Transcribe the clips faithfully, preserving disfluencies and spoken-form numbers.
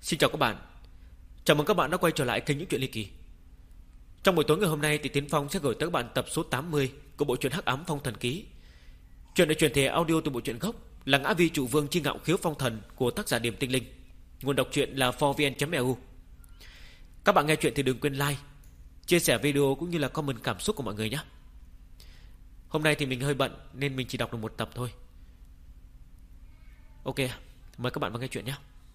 Xin chào các bạn. Chào mừng các bạn đã quay trở lại kênh Những Chuyện Ly Kỳ. Trong buổi tối ngày hôm nay thì Tiến Phong sẽ gửi tới các bạn tập số tám mươi của bộ truyện Hắc Ám Phong Thần Ký. Chuyện được truyền thể audio từ bộ truyện gốc là Ngã Vi Trụ Vương Chi Ngạo Khiếu Phong Thần của tác giả Điềm Tinh Linh. Nguồn đọc truyện là four v n chấm e u. Các bạn nghe chuyện thì đừng quên like, chia sẻ video cũng như là comment cảm xúc của mọi người nhé. Hôm nay thì mình hơi bận nên mình chỉ đọc được một tập thôi. Ok, mời các bạn vào nghe chuyện nhé.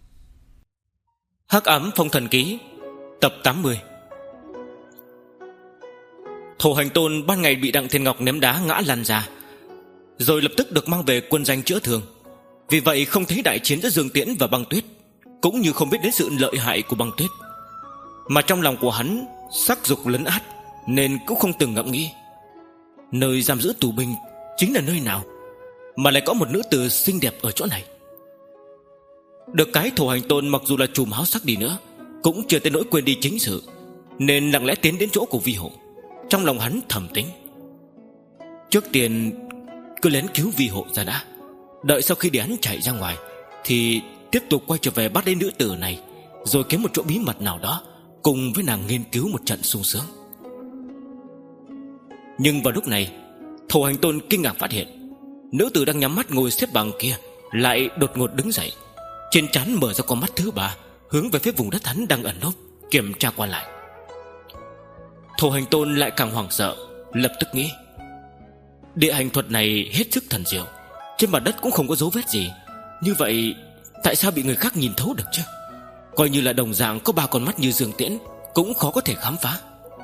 Hắc Ám Phong Thần Ký tập tám mươi. Thổ Hành Tôn ban ngày bị Đặng Thiên Ngọc ném đá ngã lăn ra, rồi lập tức được mang về quân danh chữa thương. Vì vậy không thấy đại chiến giữa Dương Tiễn và Băng Tuyết, cũng như không biết đến sự lợi hại của Băng Tuyết. Mà trong lòng của hắn sắc dục lấn át, nên cũng không từng ngẫm nghĩ nơi giam giữ tù binh chính là nơi nào mà lại có một nữ tử xinh đẹp ở chỗ này. Được cái Thổ Hành Tôn mặc dù là trùm háo sắc đi nữa cũng chưa tới nỗi quên đi chính sự, nên lặng lẽ tiến đến chỗ của Vi Hộ. Trong lòng hắn thầm tính, trước tiên cứ lén cứu Vi Hộ ra đã, đợi sau khi để hắn chạy ra ngoài thì tiếp tục quay trở về bắt đến nữ tử này, rồi kiếm một chỗ bí mật nào đó cùng với nàng nghiên cứu một trận sung sướng. Nhưng vào lúc này, Thổ Hành Tôn kinh ngạc phát hiện nữ tử đang nhắm mắt ngồi xếp bằng kia lại đột ngột đứng dậy, trên trán mở ra con mắt thứ ba, hướng về phía vùng đất hắn đang ẩn núp, kiểm tra qua lại. Thổ Hành Tôn lại càng hoảng sợ, lập tức nghĩ, địa hành thuật này hết sức thần diệu, trên mặt đất cũng không có dấu vết gì, như vậy tại sao bị người khác nhìn thấu được chứ? Coi như là đồng dạng có ba con mắt như Dương Tiễn cũng khó có thể khám phá.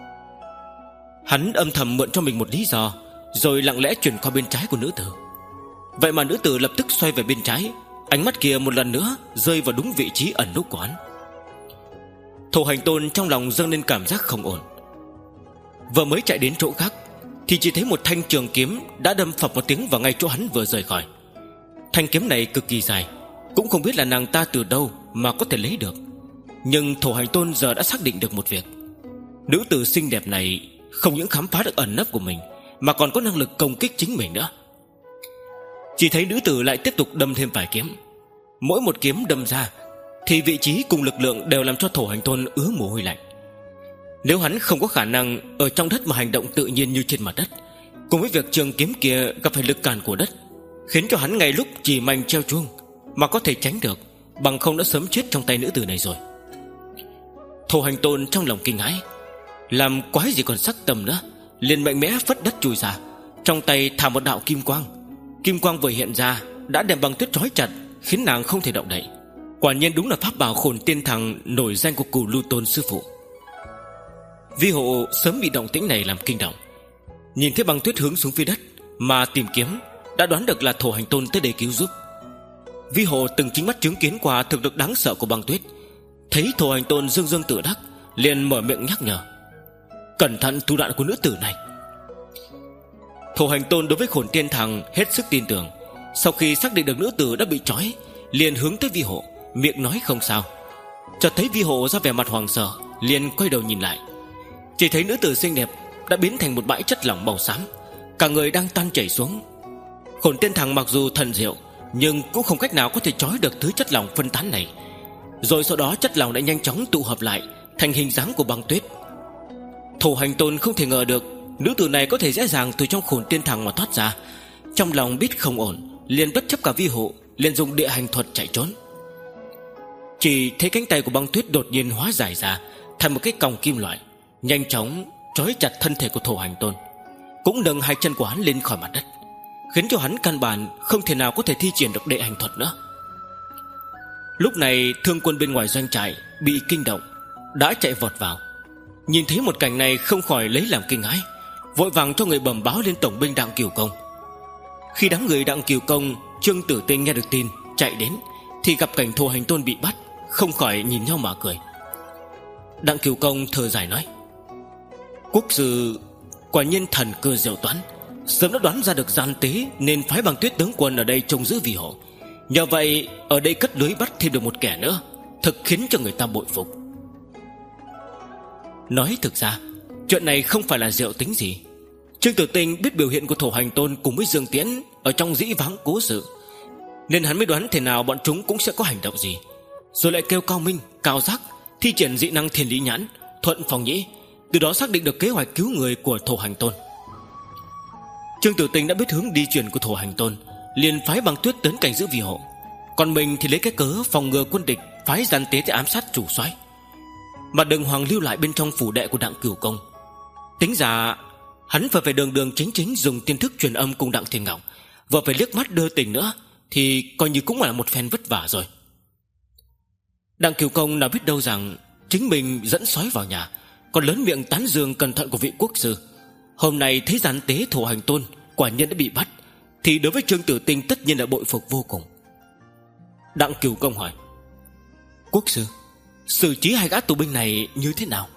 Hắn âm thầm mượn cho mình một lý do, rồi lặng lẽ chuyển qua bên trái của nữ tử. Vậy mà nữ tử lập tức xoay về bên trái, ánh mắt kia một lần nữa rơi vào đúng vị trí ẩn núp của hắn. Thổ Hành Tôn trong lòng dâng lên cảm giác không ổn. Vừa mới chạy đến chỗ khác thì chỉ thấy một thanh trường kiếm đã đâm phập một tiếng vào ngay chỗ hắn vừa rời khỏi. Thanh kiếm này cực kỳ dài, cũng không biết là nàng ta từ đâu mà có thể lấy được. Nhưng Thổ Hành Tôn giờ đã xác định được một việc: nữ tử xinh đẹp này không những khám phá được ẩn nấp của mình, mà còn có năng lực công kích chính mình nữa. Chỉ thấy nữ tử lại tiếp tục đâm thêm vài kiếm. Mỗi một kiếm đâm ra thì vị trí cùng lực lượng đều làm cho Thổ Hành Tôn ứa mồ hôi lạnh. Nếu hắn không có khả năng ở trong đất mà hành động tự nhiên như trên mặt đất, cùng với việc trường kiếm kia gặp phải lực cản của đất, khiến cho hắn ngay lúc chỉ manh treo chuông mà có thể tránh được, bằng không đã sớm chết trong tay nữ tử này rồi. Thổ Hành Tôn trong lòng kinh hãi, làm quái gì còn sắc tầm nữa, liền mạnh mẽ phất đất chui ra, trong tay thả một đạo kim quang. Kim quang vừa hiện ra đã đem Băng Tuyết trói chặt, khiến nàng không thể động đậy. Quả nhiên đúng là pháp bảo Khổn Tiên Thằng nổi danh của Cửu Lưu Tôn sư phụ. Vi Hộ sớm bị động tĩnh này làm kinh động, nhìn thấy Băng Tuyết hướng xuống phía đất mà tìm kiếm, đã đoán được là Thổ Hành Tôn tới đây cứu giúp. Vi Hộ từng chính mắt chứng kiến qua thực lực đáng sợ của Băng Tuyết, thấy Thổ Hành Tôn dương dương tự đắc, liền mở miệng nhắc nhở, cẩn thận thủ đoạn của nữ tử này. Thổ Hành Tôn đối với Khổn Tiên Thằng hết sức tin tưởng. Sau khi xác định được nữ tử đã bị trói, liền hướng tới Vi Hộ, miệng nói không sao. Chợt thấy Vi Hộ ra vẻ mặt hoàng sợ, liền quay đầu nhìn lại, chỉ thấy nữ tử xinh đẹp đã biến thành một bãi chất lỏng màu xám, cả người đang tan chảy xuống. Khổn Tiên Thằng mặc dù thần diệu, nhưng cũng không cách nào có thể trói được thứ chất lỏng phân tán này. Rồi sau đó chất lỏng đã nhanh chóng tụ hợp lại thành hình dáng của Băng Tuyết. Thổ Hành Tôn không thể ngờ được nữ tử này có thể dễ dàng từ trong Khổn Tiên Thằng mà thoát ra. Trong lòng biết không ổn, liền bất chấp cả Vi Hộ, liền dùng địa hành thuật chạy trốn. Chỉ thấy cánh tay của Băng Tuyết đột nhiên hóa giải ra thành một cái còng kim loại, nhanh chóng trói chặt thân thể của Thổ Hành Tôn, cũng nâng hai chân của hắn lên khỏi mặt đất, khiến cho hắn căn bản không thể nào có thể thi triển được địa hành thuật nữa. Lúc này thương quân bên ngoài doanh trại bị kinh động, đã chạy vọt vào, nhìn thấy một cảnh này không khỏi lấy làm kinh hãi, vội vàng cho người bẩm báo lên tổng binh Đặng Cửu Công. Khi đám người Đặng Cửu Công, Trương Tử Tinh nghe được tin chạy đến, thì gặp cảnh Thổ Hành Tôn bị bắt, không khỏi nhìn nhau mà cười. Đặng Cửu Công thở dài nói, quốc sư quả nhiên thần cơ diệu toán, sớm đã đoán ra được gian tế, nên phái Băng Tuyết tướng quân ở đây trông giữ Vi Hộ. Nhờ vậy ở đây cất lưới bắt thêm được một kẻ nữa, thực khiến cho người ta bội phục. Nói thực ra chuyện này không phải là diệu tính gì. Trương Tử Tinh biết biểu hiện của Thổ Hành Tôn cùng với Dương Tiễn ở trong dĩ vãng cố sự, nên hắn mới đoán thế nào bọn chúng cũng sẽ có hành động gì. rồi lại kêu Cao Minh, Cao Giác thi triển dị năng Thiên Lý Nhãn, thuận phòng nhĩ, từ đó xác định được kế hoạch cứu người của Thổ Hành Tôn. Trương Tử Tinh đã biết hướng đi chuyển của Thổ Hành Tôn, liền phái Băng Tuyết đến cảnh giữ vi hộ, còn mình thì lấy cái cớ phòng ngừa quân địch phái gian tế để ám sát chủ soái. Mà Đường Hoàng lưu lại bên trong phủ đệ của Đặng Cửu Công. Tính ra hắn phải phải đường đường chính chính dùng tiên thức truyền âm cùng Đặng Thiên Ngọc, vừa phải liếc mắt đưa tình nữa, thì coi như cũng là một phen vất vả rồi. Đặng Cửu Công nào biết đâu rằng chính mình dẫn sói vào nhà, còn lớn miệng tán dương cẩn thận của vị quốc sư. Hôm nay thấy gian tế Thổ Hành Tôn quả nhiên đã bị bắt, thì đối với Trương Tử Tinh tất nhiên là bội phục vô cùng. Đặng Cửu Công hỏi: Quốc sư, xử trí hai gã tù binh này như thế nào?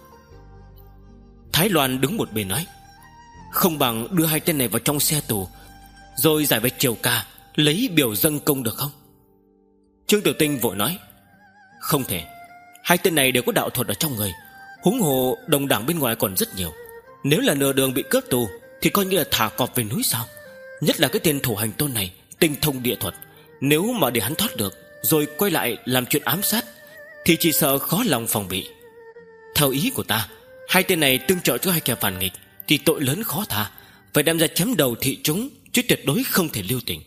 Thái Loan đứng một bên nói: Không bằng đưa hai tên này vào trong xe tù, rồi giải về triều ca, lấy biểu dâng công được không? Trương Tử Tinh vội nói: Không thể, hai tên này đều có đạo thuật ở trong người, huống hồ đồng đảng bên ngoài còn rất nhiều. Nếu là nửa đường bị cướp tù thì coi như là thả cọp về núi sao? Nhất là cái tên Thổ Hành Tôn này tinh thông địa thuật, nếu mà để hắn thoát được rồi quay lại làm chuyện ám sát thì chỉ sợ khó lòng phòng bị. Theo ý của ta, hai tên này tương trợ cho hai kẻ phản nghịch thì tội lớn khó tha, phải đem ra chém đầu thị chúng, chứ tuyệt đối không thể lưu tình.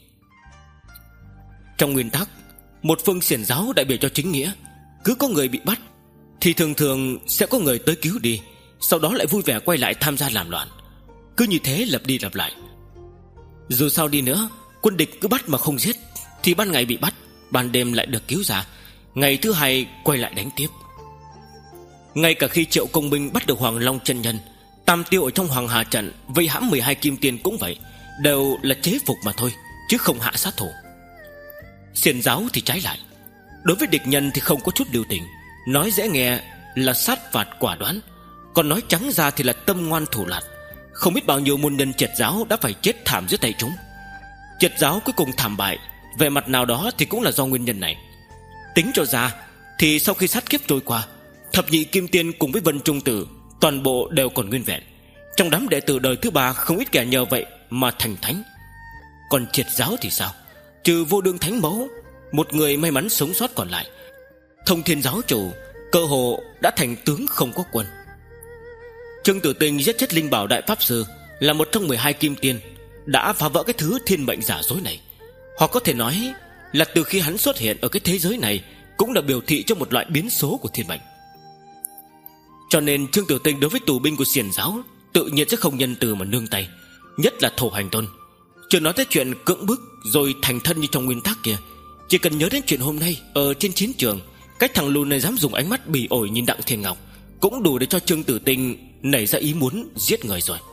Trong nguyên tắc, một phương xiển giáo đại biểu cho chính nghĩa, cứ có người bị bắt thì thường thường sẽ có người tới cứu đi, sau đó lại vui vẻ quay lại tham gia làm loạn. Cứ như thế lặp đi lặp lại. Dù sao đi nữa, quân địch cứ bắt mà không giết thì ban ngày bị bắt, ban đêm lại được cứu ra, ngày thứ hai quay lại đánh tiếp. Ngay cả khi Triệu Công Minh bắt được Hoàng Long chân nhân, Tam Tiêu ở trong Hoàng Hà trận vây hãm mười hai kim tiên cũng vậy, đều là chế phục mà thôi, chứ không hạ sát thủ. Xiển giáo thì trái lại, đối với địch nhân thì không có chút lưu tình, nói dễ nghe là sát phạt quả đoán, còn nói trắng ra thì là tâm ngoan thủ lạt. Không biết bao nhiêu môn nhân Triệt giáo đã phải chết thảm dưới tay chúng. Triệt giáo cuối cùng thảm bại, về mặt nào đó thì cũng là do nguyên nhân này. Tính cho ra thì sau khi sát kiếp trôi qua, thập nhị kim tiên cùng với Vân Trung Tử toàn bộ đều còn nguyên vẹn. Trong đám đệ tử đời thứ ba không ít kẻ nhờ vậy mà thành thánh. Còn Triệt giáo thì sao? Trừ Vô Đương Thánh Mẫu, một người may mắn sống sót còn lại, Thông Thiên giáo chủ cơ hồ đã thành tướng không có quân. Trương Tử Tinh giết chết Linh Bảo đại pháp sư, là một trong mười hai kim tiên, đã phá vỡ cái thứ thiên mệnh giả dối này. Hoặc có thể nói là từ khi hắn xuất hiện ở cái thế giới này, cũng là biểu thị cho một loại biến số của thiên mệnh. Cho nên Trương Tử Tinh đối với tù binh của xiển giáo tự nhiên sẽ không nhân từ mà nương tay, nhất là Thổ Hành Tôn. Chưa nói tới chuyện cưỡng bức rồi thành thân như trong nguyên tắc kia, chỉ cần nhớ đến chuyện hôm nay ở trên chiến trường, cách thằng lùn này dám dùng ánh mắt bỉ ổi nhìn Đặng Thiên Ngọc, cũng đủ để cho Trương Tử Tinh nảy ra ý muốn giết người rồi.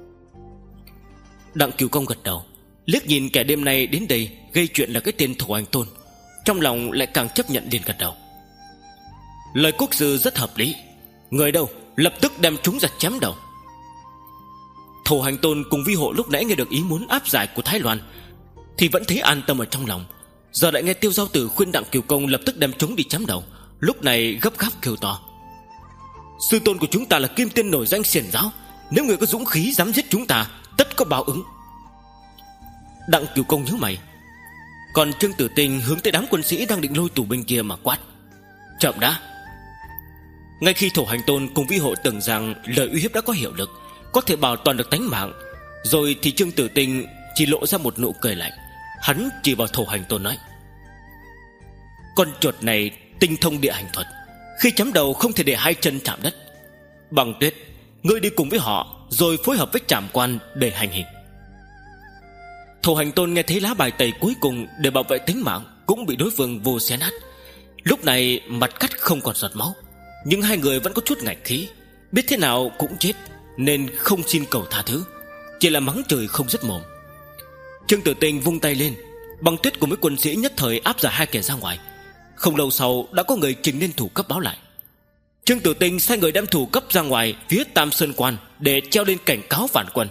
Đặng Cửu Công gật đầu, liếc nhìn kẻ đêm nay đến đây gây chuyện là cái tên Thổ Hành Tôn, trong lòng lại càng chấp nhận, liền gật đầu. Lời quốc sư rất hợp lý. Người đâu, lập tức đem chúng ra chém đầu. Thổ Hành Tôn cùng vi hộ lúc nãy nghe được ý muốn áp giải của Thái Loan thì vẫn thấy an tâm ở trong lòng, giờ lại nghe Tiêu Giao Tử khuyên Đặng Cửu Công lập tức đem chúng đi chém đầu, lúc này gấp gáp kêu to: Sư tôn của chúng ta là kim tiên nổi danh xiển giáo, nếu người có dũng khí dám giết chúng ta, tất có báo ứng. Đặng Cửu Công nhíu mày, còn Trương Tử Tinh hướng tới đám quân sĩ đang định lôi tù binh kia mà quát: Chậm đã. Ngay khi Thổ Hành Tôn cùng vi hộ tưởng rằng lời uy hiếp đã có hiệu lực, có thể bảo toàn được tánh mạng, rồi thì Trương Tử Tinh chỉ lộ ra một nụ cười lạnh. Hắn chỉ vào Thổ Hành Tôn nói: Con chuột này tinh thông địa hành thuật, khi chém đầu không thể để hai chân chạm đất. Băng Tuyết, ngươi đi cùng với họ, rồi phối hợp với Trảm Quan để hành hình. Thổ Hành Tôn nghe thấy lá bài tẩy cuối cùng để bảo vệ tính mạng cũng bị đối phương vô xé nát. Lúc này mặt cắt không còn giọt máu, nhưng hai người vẫn có chút ngạch khí, biết thế nào cũng chết nên không xin cầu tha thứ, chỉ là mắng trời không dứt mồm. Trương Tử Tinh vung tay lên, Băng Tuyết cùng với quân sĩ nhất thời áp giải hai kẻ ra ngoài. Không lâu sau đã có người trình lên thủ cấp báo lại. Trương Tử Tinh sai người đem thủ cấp ra ngoài phía Tam Sơn Quan để treo lên cảnh cáo phản quân.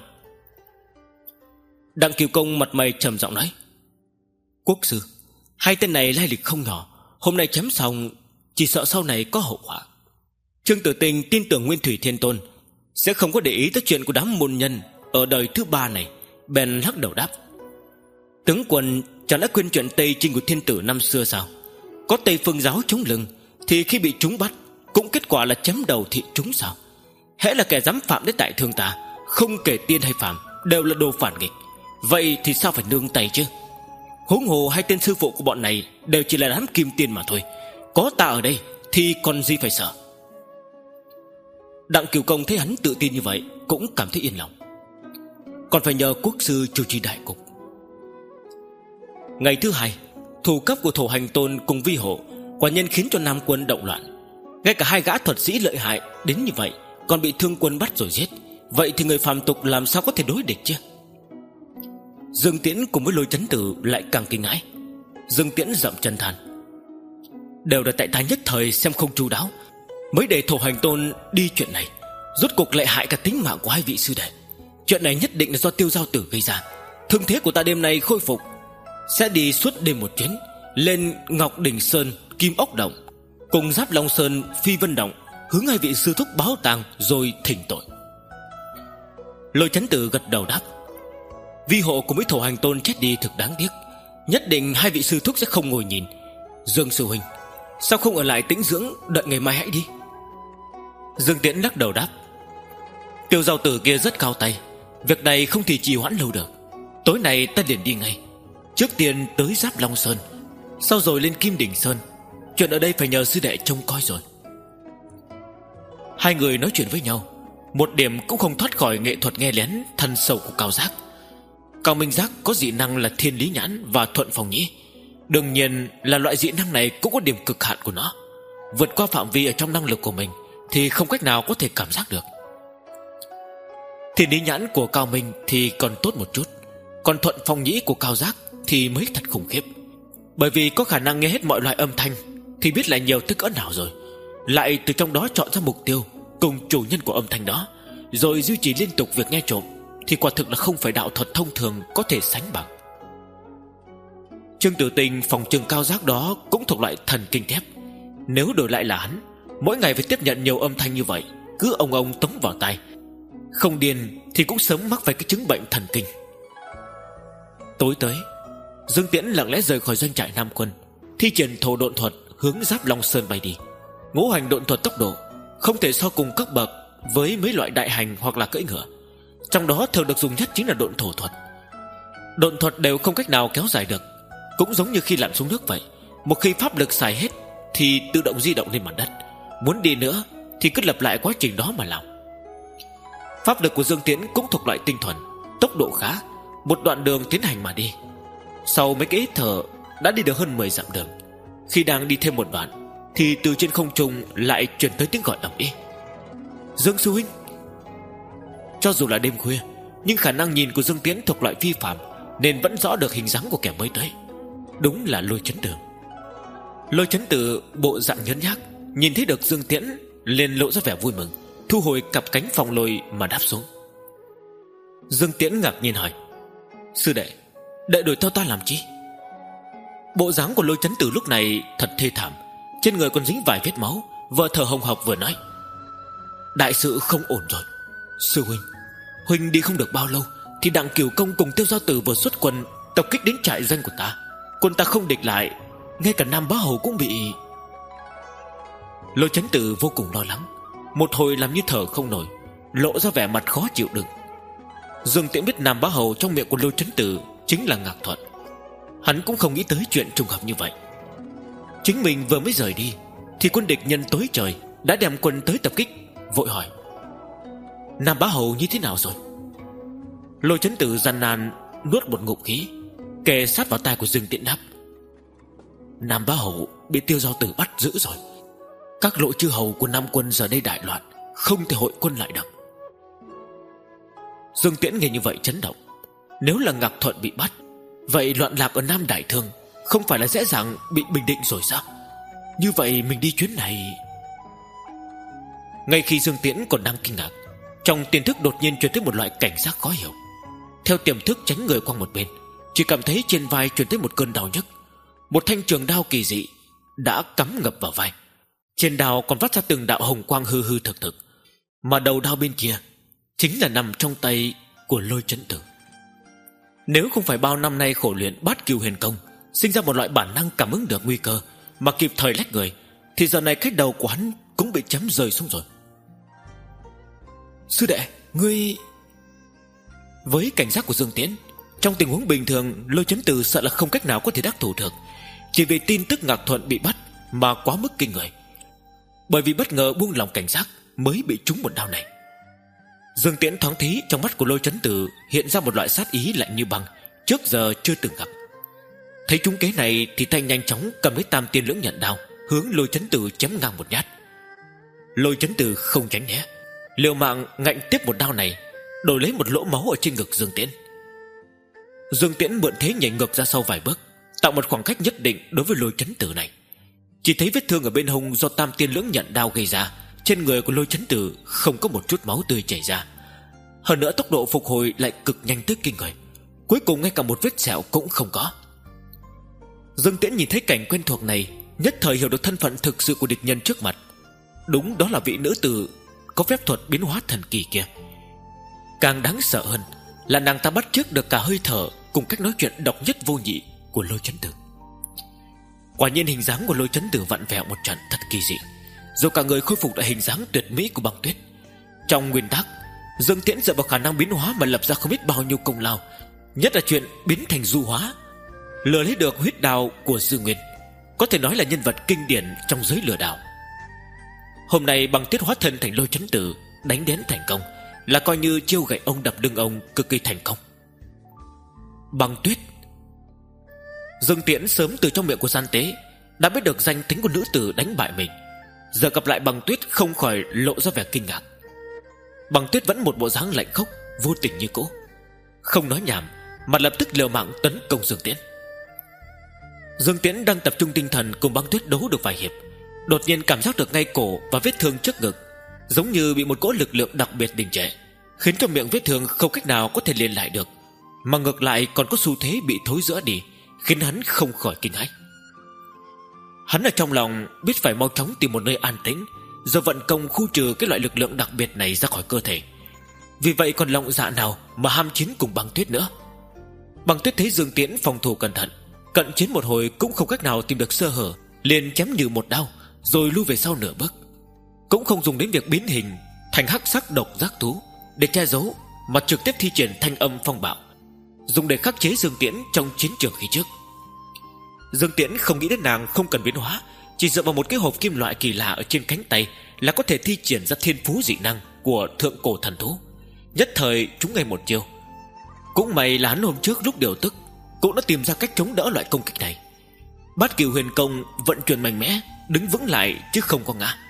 Đặng Cửu Công mặt mày trầm giọng nói: Quốc sư, hai tên này lai lịch không nhỏ, hôm nay chém xong chỉ sợ sau này có hậu quả. Trương Tử Tinh tin tưởng Nguyên Thủy Thiên Tôn sẽ không có để ý tới chuyện của đám môn nhân ở đời thứ ba này, bèn lắc đầu đáp: Tướng quân chẳng đã quên chuyện Tây Trinh của thiên tử năm xưa sao? có Tây Phương giáo chống lưng, thì khi bị chúng bắt cũng kết quả là chém đầu thịt chúng sao? Hễ là kẻ dám phạm đến tại thương ta, không kể tiên hay phàm, đều là đồ phản nghịch. Vậy thì sao phải nương tay chứ? Huống hồ hai tên sư phụ của bọn này đều chỉ là đám kim tiên mà thôi. Có ta ở đây thì còn gì phải sợ. Đặng Cửu Công thấy hắn tự tin như vậy cũng cảm thấy yên lòng. Còn phải nhờ quốc sư chủ trì đại cục. Ngày thứ hai, thủ cấp của Thổ Hành Tôn cùng Vi Hộ quả nhân khiến cho Nam Quân động loạn. Ngay cả hai gã thuật sĩ lợi hại đến như vậy còn bị Thương Quân bắt rồi giết, vậy thì người phàm tục làm sao có thể đối địch chứ? Dương Tiễn cùng với Lôi Chấn Tử lại càng kinh hãi. Dương Tiễn dậm chân than: đều là tại ta nhất thời xem không chu đáo, mới để Thổ Hành Tôn đi chuyện này, rốt cuộc lại hại cả tính mạng của hai vị sư đệ. Chuyện này nhất định là do Tiêu Giao Tử gây ra. Thương thế của ta đêm nay khôi phục, sẽ đi suốt đêm một chuyến lên Ngọc Đỉnh Sơn, Kim Ốc Động cùng Giáp Long Sơn, Phi Vân Động, hướng hai vị sư thúc báo tang rồi thỉnh tội. Lôi Chấn Tử gật đầu đáp: Vi Hộ cùng với Thổ Hành Tôn chết đi thực đáng tiếc, nhất định hai vị sư thúc sẽ không ngồi nhìn. Dương sư huynh, sao không ở lại tĩnh dưỡng, đợi ngày mai hãy đi? Dương Tiễn lắc đầu đáp: Tiêu Giao Tử kia rất cao tay, việc này không thể trì hoãn lâu được. Tối nay ta liền đi ngay. Trước tiên tới Giáp Long Sơn, sau rồi lên Kim Đỉnh Sơn. Chuyện ở đây phải nhờ sư đệ trông coi rồi. Hai người nói chuyện với nhau, một điểm cũng không thoát khỏi nghệ thuật nghe lén thân sầu của Cao Giác. Cao Minh Giác có dị năng là Thiên Lý Nhãn và Thuận Phòng Nhĩ. Đương nhiên là loại dị năng này cũng có điểm cực hạn của nó. Vượt qua phạm vi ở trong năng lực của mình thì không cách nào có thể cảm giác được. Thiên Lý Nhãn của Cao Minh thì còn tốt một chút, còn Thuận Phòng Nhĩ của Cao Giác thì mới thật khủng khiếp. Bởi vì có khả năng nghe hết mọi loại âm thanh, thì biết là nhiều tức cỡ nào rồi, lại từ trong đó chọn ra mục tiêu cùng chủ nhân của âm thanh đó, rồi duy trì liên tục việc nghe trộm, thì quả thực là không phải đạo thuật thông thường có thể sánh bằng. Trương Tử Tình phòng trường Cao Giác đó cũng thuộc loại thần kinh thép. Nếu đổi lại là hắn, mỗi ngày phải tiếp nhận nhiều âm thanh như vậy, cứ ông ông tống vào tai, không điên thì cũng sớm mắc phải cái chứng bệnh thần kinh. Tối tới, Dương Tiễn lặng lẽ rời khỏi doanh trại Nam Quân, thi triển thổ độn thuật hướng Giáp Long Sơn bay đi. Ngũ hành độn thuật tốc độ không thể so cùng các bậc với mấy loại đại hành hoặc là cưỡi ngựa. Trong đó thường được dùng nhất chính là độn thổ thuật. Độn thuật đều không cách nào kéo dài được, cũng giống như khi lặn xuống nước vậy. Một khi pháp lực xài hết thì tự động di động lên mặt đất, muốn đi nữa thì cứ lặp lại quá trình đó mà làm. Pháp lực của Dương Tiễn cũng thuộc loại tinh thuần, tốc độ khá, một đoạn đường tiến hành mà đi. Sau mấy cái hít thở đã đi được hơn mười dặm đường. Khi đang đi thêm một đoạn thì từ trên không trung lại truyền tới tiếng gọi ầm ĩ: Dương sư huynh! Cho dù là đêm khuya, nhưng khả năng nhìn của Dương Tiễn thuộc loại phi phàm, nên vẫn rõ được hình dáng của kẻ mới tới. Đúng là Lôi Chấn Tử. Lôi Chấn Tử bộ dạng nhớn nhác, nhìn thấy được Dương Tiễn liền lộ ra vẻ vui mừng, thu hồi cặp cánh phòng lôi mà đáp xuống. Dương Tiễn ngạc nhiên hỏi: Sư đệ, đệ đuổi theo ta làm chi? Bộ dáng của Lôi Chấn Tử lúc này thật thê thảm, trên người còn dính vài vết máu, vừa thở hồng hộc vừa nói: Đại sự không ổn rồi. Sư huynh, huynh đi không được bao lâu thì Đặng Cửu Công cùng Tiêu Giao Tử vừa xuất quân tập kích đến trại doanh của ta. Quân ta không địch lại, ngay cả Nam Bá Hầu cũng bị. Lôi Chấn Tử vô cùng lo lắng, một hồi làm như thở không nổi, lộ ra vẻ mặt khó chịu đựng. Dương Tiễn biết Nam Bá Hầu trong miệng của Lôi Chấn Tử chính là Ngạc Thuận. Hắn cũng không nghĩ tới chuyện trùng hợp như vậy. Chính mình vừa mới rời đi thì quân địch nhân tối trời đã đem quân tới tập kích, vội hỏi: Nam Bá Hầu như thế nào rồi? Lôi Chấn Tử gian nan nuốt một ngụm khí, kề sát vào tai của Dương Tiễn đáp: Nam Bá Hầu bị Tiêu Giao Tử bắt giữ rồi. Các lộ chư hầu của Nam Quân giờ đây đại loạn, không thể hội quân lại được. Dương Tiễn nghe như vậy chấn động. Nếu là Ngạc Thuận bị bắt, vậy loạn lạc ở Nam Đại Thương không phải là dễ dàng bị bình định rồi sao? Như vậy mình đi chuyến này. Ngay khi Dương Tiễn còn đang kinh ngạc, trong tiềm thức đột nhiên truyền tới một loại cảnh giác khó hiểu. Theo tiềm thức tránh người qua một bên, chỉ cảm thấy trên vai truyền tới một cơn đau nhức. Một thanh trường đao kỳ dị đã cắm ngập vào vai, trên đao còn phát ra từng đạo hồng quang hư hư thực thực, mà đầu đao bên kia chính là nằm trong tay của Lôi Chấn Tử. Nếu không phải bao năm nay khổ luyện Bát Cửu Huyền Công, sinh ra một loại bản năng cảm ứng được nguy cơ, mà kịp thời lách người, thì giờ này cái đầu của hắn cũng bị chém rơi xuống rồi. Sư đệ, ngươi... Với cảnh giác của Dương Tiễn, trong tình huống bình thường, Lôi Chấn Từ sợ là không cách nào có thể đắc thủ được. Chỉ vì tin tức Ngạc Thuận bị bắt mà quá mức kinh người. Bởi vì bất ngờ buông lòng cảnh giác mới bị trúng một đao này. Dương Tiễn thoáng thấy trong mắt của Lôi Chấn Từ hiện ra một loại sát ý lạnh như băng, trước giờ chưa từng gặp. Thấy trúng kế này thì tay nhanh chóng cầm lấy Tam Tiên Lưỡng Nhận đao, hướng Lôi Chấn Từ chém ngang một nhát. Lôi Chấn Từ không tránh né, liều mạng ngạnh tiếp một đao này, đổi lấy một lỗ máu ở trên ngực Dương Tiễn. Dương Tiễn mượn thế nhảy ngược ra sau vài bước, tạo một khoảng cách nhất định đối với Lôi Chấn Từ này. Chỉ thấy vết thương ở bên hông do Tam Tiên Lưỡng Nhận đao gây ra, trên người của Lôi Chấn Từ không có một chút máu tươi chảy ra. Hơn nữa tốc độ phục hồi lại cực nhanh tới kinh người, cuối cùng ngay cả một vết sẹo cũng không có. Dương Tiễn nhìn thấy cảnh quen thuộc này, nhất thời hiểu được thân phận thực sự của địch nhân trước mặt. Đúng, đó là vị nữ tử có phép thuật biến hóa thần kỳ kia. Càng đáng sợ hơn là nàng ta bắt chước được cả hơi thở cùng cách nói chuyện độc nhất vô nhị của Lôi Chấn Từ. Quả nhiên hình dáng của Lôi Chấn Từ vặn vẹo một trận thật kỳ dị, rồi cả người khôi phục lại hình dáng tuyệt mỹ của Băng Tuyết. Trong nguyên tắc, Dương Tiễn dựa vào khả năng biến hóa mà lập ra không biết bao nhiêu công lao, nhất là chuyện biến thành du hóa, lừa lấy được huyết đao của Dư Nguyên, có thể nói là nhân vật kinh điển trong giới lừa đảo. Hôm nay Băng Tuyết hóa thân thành Lôi Chấn Từ, đánh đến thành công, là coi như chiêu gậy ông đập lưng ông cực kỳ thành công. Băng Tuyết. Dương Tiễn sớm từ trong miệng của gian tế đã biết được danh tính của nữ tử đánh bại mình, giờ gặp lại Băng Tuyết không khỏi lộ ra vẻ kinh ngạc. Băng Tuyết vẫn một bộ dáng lạnh khốc, vô tình như cũ, không nói nhảm mà lập tức liều mạng tấn công Dương Tiễn. Dương Tiễn đang tập trung tinh thần cùng Băng Tuyết đấu được vài hiệp, đột nhiên cảm giác được ngay cổ và vết thương trước ngực giống như bị một cỗ lực lượng đặc biệt đình trệ, khiến cho miệng vết thương không cách nào có thể liền lại được, mà ngược lại còn có xu thế bị thối rữa đi, khiến hắn không khỏi kinh hãi. Hắn ở trong lòng biết phải mau chóng tìm một nơi an tĩnh, rồi vận công khu trừ cái loại lực lượng đặc biệt này ra khỏi cơ thể. Vì vậy còn lòng dạ nào mà ham chiến cùng Băng Tuyết nữa. Băng Tuyết thấy Dương Tiễn phòng thủ cẩn thận, cận chiến một hồi cũng không cách nào tìm được sơ hở, liền chém như một đao, rồi lui về sau nửa bước, cũng không dùng đến việc biến hình thành hắc sắc độc giác thú để che giấu, mà trực tiếp thi triển thanh âm phong bạo, dùng để khắc chế Dương Tiễn trong chiến trường khi trước. Dương Tiễn không nghĩ đến nàng không cần biến hóa, chỉ dựa vào một cái hộp kim loại kỳ lạ ở trên cánh tay là có thể thi triển ra thiên phú dị năng của thượng cổ thần thú, nhất thời trúng ngay một chiêu. Cũng may là hắn hôm trước lúc điều tức cũng đã tìm ra cách chống đỡ loại công kích này. Bát Cửu Huyền Công vận chuyển mạnh mẽ, đứng vững lại chứ không có ngã.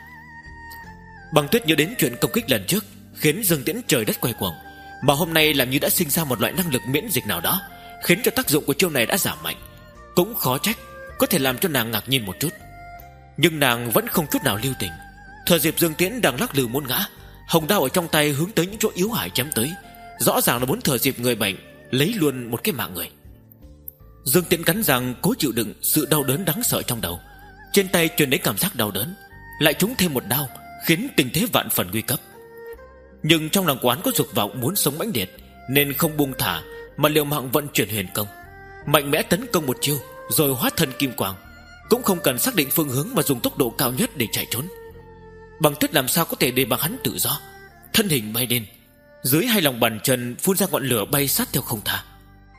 Băng Tuyết nhớ đến chuyện công kích lần trước khiến Dương Tiễn trời đất quay cuồng, mà hôm nay làm như đã sinh ra một loại năng lực miễn dịch nào đó, khiến cho tác dụng của chiêu này đã giảm mạnh. Cũng khó trách có thể làm cho nàng ngạc nhiên một chút. Nhưng nàng vẫn không chút nào lưu tình. Thừa dịp Dương Tiễn đang lắc lư muốn ngã, hồng đao ở trong tay hướng tới những chỗ yếu hại chém tới, rõ ràng là muốn thừa dịp người bệnh lấy luôn một cái mạng người. Dương Tiễn cắn răng cố chịu đựng sự đau đớn đáng sợ trong đầu. Trên tay truyền đến cảm giác đau đớn, lại trúng thêm một đao, khiến tình thế vạn phần nguy cấp. Nhưng trong lòng quán có dục vọng muốn sống mãnh liệt, nên không buông thả mà liều mạng vận chuyển huyền công, mạnh mẽ tấn công một chiêu, rồi hóa thân kim quang, cũng không cần xác định phương hướng mà dùng tốc độ cao nhất để chạy trốn. Băng Tuyết làm sao có thể để bằng hắn tự do, thân hình bay lên, dưới hai lòng bàn chân phun ra ngọn lửa bay sát theo không tha.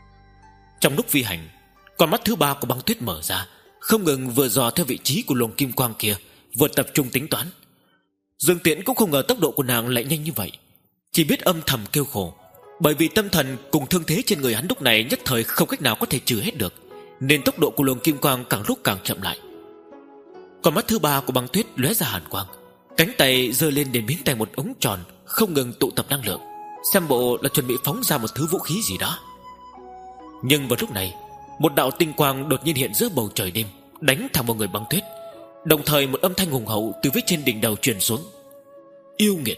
Trong lúc phi hành, con mắt thứ ba của Băng Tuyết mở ra, không ngừng vừa dò theo vị trí của luồng kim quang kia, vừa tập trung tính toán. Dương Tiễn cũng không ngờ tốc độ của nàng lại nhanh như vậy, chỉ biết âm thầm kêu khổ, bởi vì tâm thần cùng thương thế trên người hắn lúc này nhất thời không cách nào có thể trừ hết được, nên tốc độ của luồng kim quang càng lúc càng chậm lại. Con mắt thứ ba của Băng Tuyết lóe ra hàn quang, cánh tay giơ lên để biến thành một ống tròn, không ngừng tụ tập năng lượng, xem bộ là chuẩn bị phóng ra một thứ vũ khí gì đó. Nhưng vào lúc này, một đạo tinh quang đột nhiên hiện giữa bầu trời đêm, đánh thẳng vào người Băng Tuyết. Đồng thời một âm thanh hùng hậu từ phía trên đỉnh đầu truyền xuống: yêu nghiệt.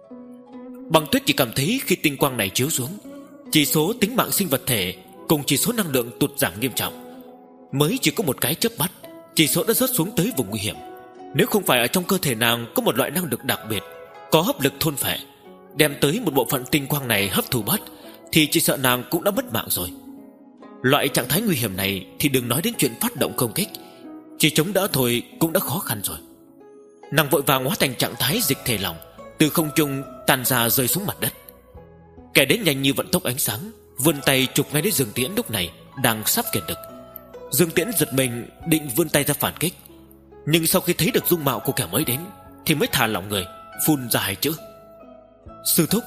Băng Tuyết chỉ cảm thấy khi tinh quang này chiếu xuống, chỉ số tính mạng sinh vật thể cùng chỉ số năng lượng tụt giảm nghiêm trọng. Mới chỉ có một cái chớp mắt, chỉ số đã rớt xuống tới vùng nguy hiểm. Nếu không phải ở trong cơ thể nàng có một loại năng lực đặc biệt, có hấp lực thôn phệ, đem tới một bộ phận tinh quang này hấp thụ bớt, thì chỉ sợ nàng cũng đã mất mạng rồi. Loại trạng thái nguy hiểm này thì đừng nói đến chuyện phát động công kích, Chỉ chống đỡ thôi cũng đã khó khăn rồi. Nàng vội vàng hóa thành trạng thái dịch thể lỏng, từ không trung tan ra rơi xuống mặt đất. Kẻ đến nhanh như vận tốc ánh sáng, vươn tay chụp ngay đến Dương Tiễn lúc này đang sắp kiệt lực. Dương Tiễn giật mình định vươn tay ra phản kích, nhưng sau khi thấy được dung mạo của kẻ mới đến thì mới thả lỏng người, phun ra hai chữ: sư thúc.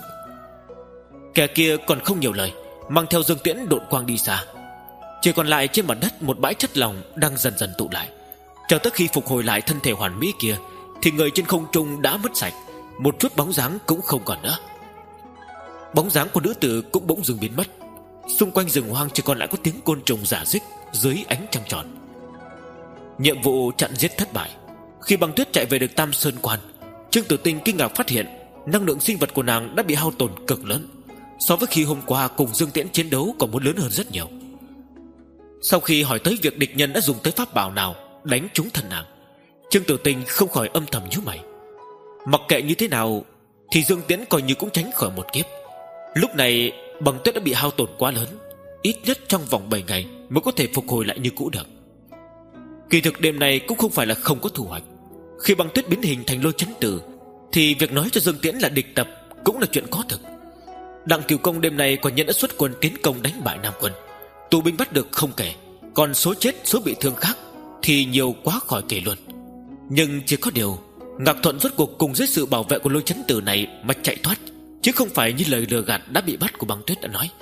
Kẻ kia còn không nhiều lời, mang theo Dương Tiễn độn quang đi xa. Chỉ còn lại trên mặt đất một bãi chất lỏng đang dần dần tụ lại. Chờ tới khi phục hồi lại thân thể hoàn mỹ kia thì người trên không trung đã mất sạch, một chút bóng dáng cũng không còn nữa. Bóng dáng của nữ tử cũng bỗng dưng biến mất. Xung quanh rừng hoang chỉ còn lại có tiếng côn trùng rả rích dưới ánh trăng tròn. Nhiệm vụ chặn giết thất bại. Khi Băng Tuyết chạy về được Tam Sơn Quan, Trương Tử Tinh kinh ngạc phát hiện năng lượng sinh vật của nàng đã bị hao tổn cực lớn, so với khi hôm qua cùng Dương Tiễn chiến đấu còn muốn lớn hơn rất nhiều. Sau khi hỏi tới việc địch nhân đã dùng tới pháp bảo nào đánh trúng thân nàng, Trương Tử Tinh không khỏi âm thầm nhíu mày. Mặc kệ như thế nào thì Dương Tiễn coi như cũng tránh khỏi một kiếp. Lúc này Băng Tuyết đã bị hao tổn quá lớn, ít nhất trong vòng bảy ngày mới có thể phục hồi lại như cũ được. Kỳ thực đêm này cũng không phải là không có thu hoạch. Khi Băng Tuyết biến hình thành Lôi Chấn Tử thì việc nói cho Dương Tiễn là địch tập cũng là chuyện có thực. Đặng Cửu Công đêm nay quả nhiên đã xuất quân tiến công đánh bại Nam quân. Tù binh bắt được không kể, còn số chết số bị thương khác thì nhiều quá khỏi kể luôn. Nhưng chỉ có điều Ngạc Thuận rốt cuộc cùng dưới sự bảo vệ của Lôi Chấn Tử này mà chạy thoát, chứ không phải như lời lừa gạt đã bị bắt của Băng Tuyết đã nói.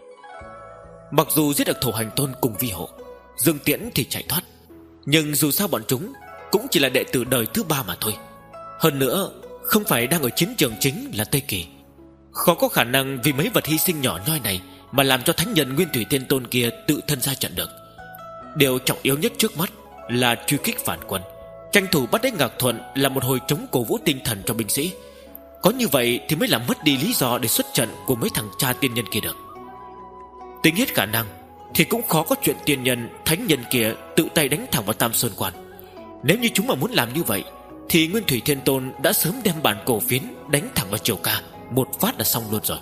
Mặc dù giết được Thổ Hành Tôn cùng Vi Hộ, Dương Tiễn thì chạy thoát, nhưng dù sao bọn chúng cũng chỉ là đệ tử đời thứ ba mà thôi. Hơn nữa không phải đang ở chiến trường chính là Tây Kỳ, khó có khả năng vì mấy vật hy sinh nhỏ nhoi này mà làm cho thánh nhân Nguyên Thủy Thiên Tôn kia tự thân ra trận được. Điều trọng yếu nhất trước mắt là truy kích phản quân, tranh thủ bắt đến Ngạc Thuận là một hồi chống cổ vũ tinh thần cho binh sĩ. Có như vậy thì mới làm mất đi lý do để xuất trận của mấy thằng cha tiên nhân kia được. Tính hết khả năng thì cũng khó có chuyện tiên nhân thánh nhân kia tự tay đánh thẳng vào Tam Sơn Quan. Nếu như chúng mà muốn làm như vậy thì Nguyên Thủy Thiên Tôn đã sớm đem bản cổ phiến đánh thẳng vào Triều Ca, một phát là xong luôn rồi.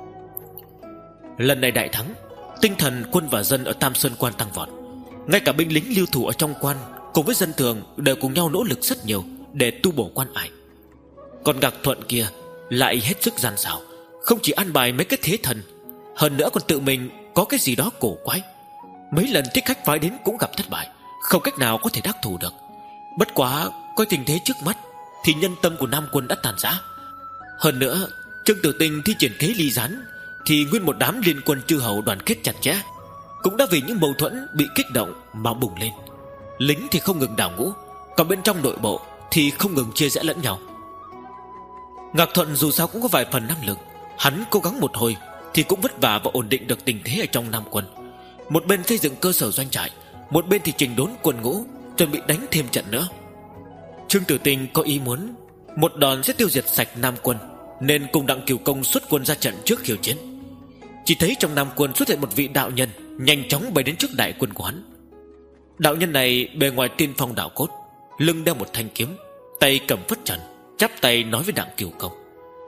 Lần này đại thắng, tinh thần quân và dân ở Tam Sơn Quan tăng vọt. Ngay cả binh lính lưu thủ ở trong quan cùng với dân thường đều cùng nhau nỗ lực rất nhiều để tu bổ quan ải. Còn Ngạc Thuận kia lại hết sức gian xảo, không chỉ ăn bài mấy cái thế thần, hơn nữa còn tự mình có cái gì đó cổ quái. Mấy lần thích khách phái đến cũng gặp thất bại, không cách nào có thể đắc thủ được. Bất quá coi tình thế trước mắt thì nhân tâm của Nam quân đã tàn rã. Hơn nữa Trương Tử Tinh thi triển kế ly gián thì nguyên một đám liên quân chư hầu đoàn kết chặt chẽ cũng đã vì những mâu thuẫn bị kích động mà bùng lên. Lính thì không ngừng đào ngũ, còn bên trong nội bộ thì không ngừng chia rẽ lẫn nhau. Ngạc Thuận dù sao cũng có vài phần năng lực, hắn cố gắng một hồi thì cũng vất vả và ổn định được tình thế ở trong Nam quân. Một bên xây dựng cơ sở doanh trại, một bên thì chỉnh đốn quân ngũ, chuẩn bị đánh thêm trận nữa. Trương Tử Tinh có ý muốn một đòn sẽ tiêu diệt sạch Nam quân, nên cùng Đặng Cửu Công xuất quân ra trận trước khiêu chiến. Chỉ thấy trong Nam quân xuất hiện một vị đạo nhân nhanh chóng bay đến trước đại quân của hắn. Đạo nhân này bề ngoài tiên phong đạo cốt, lưng đeo một thanh kiếm, tay cầm phất trần, chắp tay nói với Đặng Cửu Công: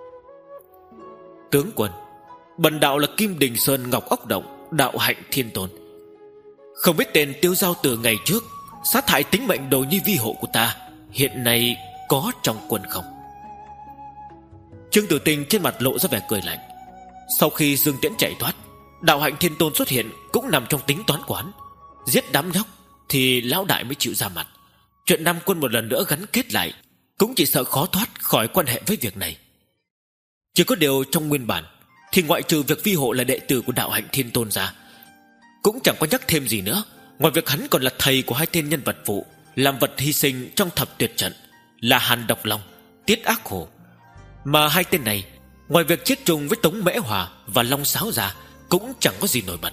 tướng quân, bần đạo là Kim Đình Sơn Ngọc Ốc Động Đạo Hạnh Thiên Tôn. Không biết tên Tiêu Giao Tử ngày trước sát hại tính mệnh đồ nhi Vi Hộ của ta hiện nay có trong quân không? Trương Tử Tinh trên mặt lộ ra vẻ cười lạnh. Sau khi Dương Tiễn chạy thoát, Đạo Hạnh Thiên Tôn xuất hiện cũng nằm trong tính toán quán. Giết đám nhóc thì lão đại mới chịu ra mặt. Chuyện Nam quân một lần nữa gắn kết lại cũng chỉ sợ khó thoát khỏi quan hệ với việc này. Chỉ có điều trong nguyên bản thì ngoại trừ việc Vi Hộ là đệ tử của Đạo Hạnh Thiên Tôn ra, cũng chẳng có nhắc thêm gì nữa, ngoài việc hắn còn là thầy của hai tên nhân vật phụ làm vật hy sinh trong thập tuyệt trận là Hàn Độc Long, Tiết Ác Hổ. Mà hai tên này ngoài việc chết chung với Tống Mễ Hòa và Long Sáo ra cũng chẳng có gì nổi bật.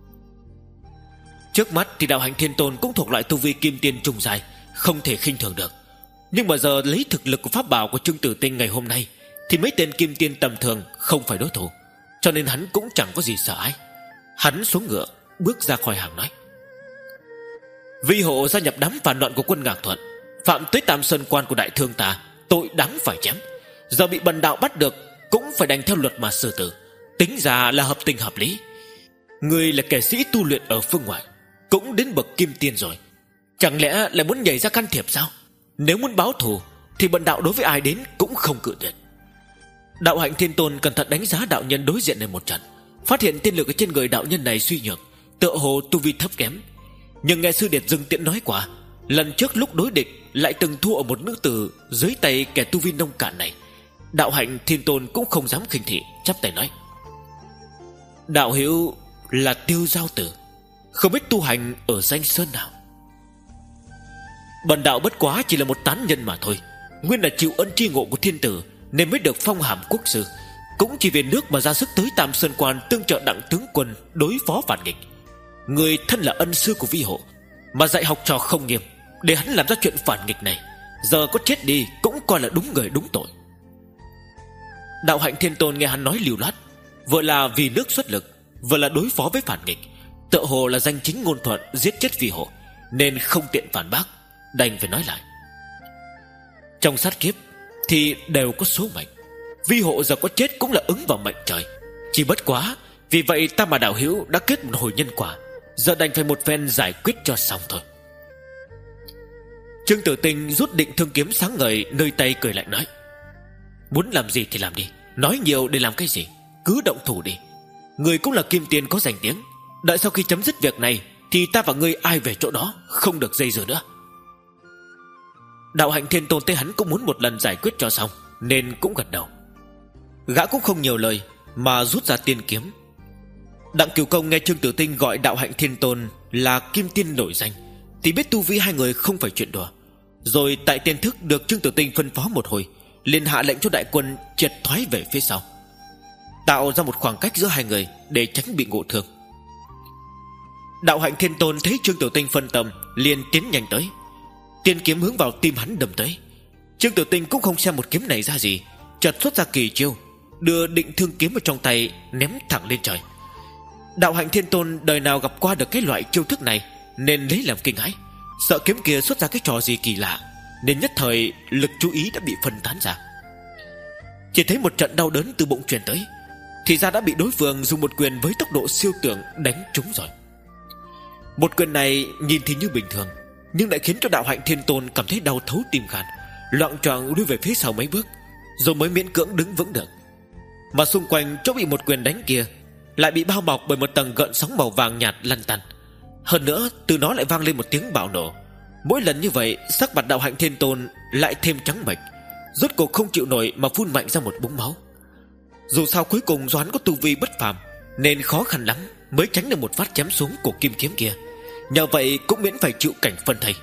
Trước mắt thì Đạo Hạnh Thiên Tôn cũng thuộc loại tu vi kim tiên trung dài, không thể khinh thường được. Nhưng mà giờ lấy thực lực của pháp bảo của Trương Tử Tinh ngày hôm nay thì mấy tên kim tiên tầm thường không phải đối thủ, cho nên hắn cũng chẳng có gì sợ hãi. Hắn xuống ngựa bước ra khỏi hàng nói: Vi Hộ gia nhập đám phản loạn của quân Ngạc Thuận, phạm tới Tam Sơn Quan của đại thương ta, tội đáng phải chém. Giờ bị bần đạo bắt được cũng phải đành theo luật mà xử tử, tính ra là hợp tình hợp lý. Người là kẻ sĩ tu luyện ở phương ngoại, cũng đến bậc kim tiên rồi, Chẳng lẽ lại muốn nhảy ra can thiệp sao? Nếu muốn báo thù thì bần đạo đối với ai đến cũng không cự tuyệt. Đạo Hạnh Thiên Tôn cẩn thận đánh giá đạo nhân đối diện này một trận, phát hiện tiên lực ở trên người đạo nhân này suy nhược, tựa hồ tu vi thấp kém. Nhưng nghe sư điệt dừng tiện nói qua, lần trước lúc đối địch lại từng thua ở một nữ tử dưới tay kẻ tu vi nông cạn này. Đạo Hạnh Thiên Tôn cũng không dám khinh thị, chắp tay nói: đạo hữu là Tiêu Giao Tử, không biết tu hành ở danh sơn nào? Bần đạo bất quá chỉ là một tán nhân mà thôi, nguyên là chịu ân tri ngộ của thiên tử nên mới được phong hàm quốc sư, cũng chỉ vì nước mà ra sức tới Tam Sơn Quan tương trợ Đặng tướng quân đối phó phản nghịch. Người thân là ân sư của vi hộ mà dạy học trò không nghiêm, để hắn làm ra chuyện phản nghịch này, giờ có chết đi cũng coi là đúng người đúng tội. Đạo Hạnh Thiên Tôn nghe hắn nói lưu loát, vừa là vì nước xuất lực, vừa là đối phó với phản nghịch, tựa hồ là danh chính ngôn thuận giết chết vi hộ, nên không tiện phản bác, đành phải nói lại: trong sát kiếp thì đều có số mệnh, vi hộ giờ có chết cũng là ứng vào mệnh trời. Chỉ bất quá vì vậy ta mà đạo hữu đã kết một hồi nhân quả, giờ đành phải một phen giải quyết cho xong thôi. Trương Tử Tinh rút định thương kiếm sáng ngời nơi tay, cười lạnh nói: muốn làm gì thì làm đi, nói nhiều để làm cái gì, cứ động thủ đi. Người cũng là kim tiền có danh tiếng, đợi sau khi chấm dứt việc này thì ta và ngươi ai về chỗ đó, không được dây dưa nữa. Đạo Hạnh Thiên Tôn thấy hắn cũng muốn một lần giải quyết cho xong, nên cũng gật đầu. Gã cũng không nhiều lời mà rút ra tiên kiếm. Đặng Cửu Công nghe Trương Tử Tinh gọi Đạo Hạnh Thiên Tôn là kim tiên nổi danh thì biết tu vi hai người không phải chuyện đùa. Rồi tại tiên thức được Trương Tử Tinh phân phó một hồi, liền hạ lệnh cho đại quân triệt thoái về phía sau, tạo ra một khoảng cách giữa hai người để tránh bị ngộ thương. Đạo Hạnh Thiên Tôn thấy Trương Tử Tinh phân tâm, liền tiến nhanh tới, tiên kiếm hướng vào tim hắn đâm tới. Trương Tử Tinh cũng không xem một kiếm này ra gì, chợt xuất ra kỳ chiêu, đưa định thương kiếm ở trong tay ném thẳng lên trời. Đạo Hạnh Thiên Tôn đời nào gặp qua được cái loại chiêu thức này, nên lấy làm kinh hãi, sợ kiếm kia xuất ra cái trò gì kỳ lạ, nên nhất thời lực chú ý đã bị phân tán ra. Chỉ thấy một trận đau đớn từ bụng truyền tới, thì ra đã bị đối phương dùng một quyền với tốc độ siêu tưởng đánh trúng rồi. Một quyền này nhìn thì như bình thường, nhưng lại khiến cho Đạo Hạnh Thiên Tôn cảm thấy đau thấu tim gan, loạng choạng lui về phía sau mấy bước, rồi mới miễn cưỡng đứng vững được. Mà xung quanh chỗ bị một quyền đánh kia lại bị bao bọc bởi một tầng gợn sóng màu vàng nhạt lăn tăn. Hơn nữa từ nó lại vang lên một tiếng bạo nổ. Mỗi lần như vậy, sắc mặt Đạo Hạnh Thiên Tôn lại thêm trắng bệch, rốt cuộc không chịu nổi mà phun mạnh ra một búng máu. Dù sao cuối cùng do hắn có tu vi bất phàm, nên khó khăn lắm mới tránh được một phát chém xuống của kim kiếm kia, nhờ vậy cũng miễn phải chịu cảnh phân thây.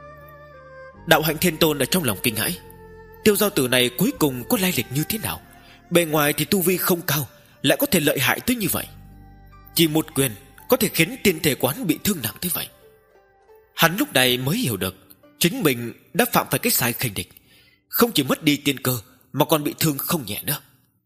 Đạo Hạnh Thiên Tôn ở trong lòng kinh hãi, Tiêu Giao Tử này cuối cùng có lai lịch như thế nào? Bề ngoài thì tu vi không cao, lại có thể lợi hại tới như vậy. Chỉ một quyền có thể khiến tiên thể quán bị thương nặng thế vậy. Hắn lúc này mới hiểu được chính mình đã phạm phải cái sai khinh địch, không chỉ mất đi tiên cơ mà còn bị thương không nhẹ nữa.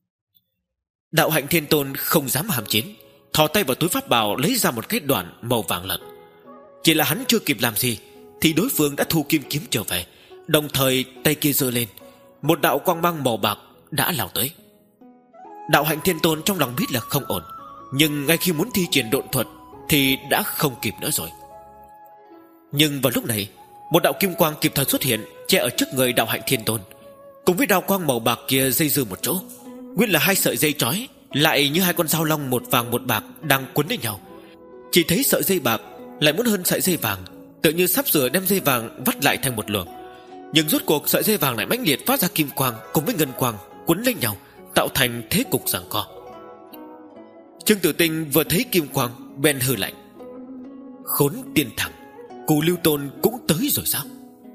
Đạo Hạnh Thiên Tôn không dám hàm chiến, thò tay vào túi pháp bào lấy ra một cái đoạn màu vàng lận. Chỉ là hắn chưa kịp làm gì thì đối phương đã thu kim kiếm trở về, đồng thời tay kia giơ lên, một đạo quang mang màu bạc đã lao tới. Đạo Hạnh Thiên Tôn trong lòng biết là không ổn, nhưng ngay khi muốn thi triển độn thuật thì đã không kịp nữa rồi. Nhưng vào lúc này, một đạo kim quang kịp thời xuất hiện, che ở trước người Đạo Hạnh Thiên Tôn. Cùng với đạo quang màu bạc kia dây dưa một chỗ, nguyên là hai sợi dây trói, lại như hai con dao long một vàng một bạc đang quấn lấy nhau. Chỉ thấy sợi dây bạc lại muốn hơn sợi dây vàng, tự như sắp sửa đem dây vàng vắt lại thành một luồng. Nhưng rốt cuộc sợi dây vàng lại mãnh liệt phát ra kim quang cùng với ngân quang quấn lấy nhau, tạo thành thế cục giằng co. Trương Tử Tinh vừa thấy kim quang bèn hừ lạnh: khốn tiên thẳng, Cù Lưu Tôn cũng tới rồi sao?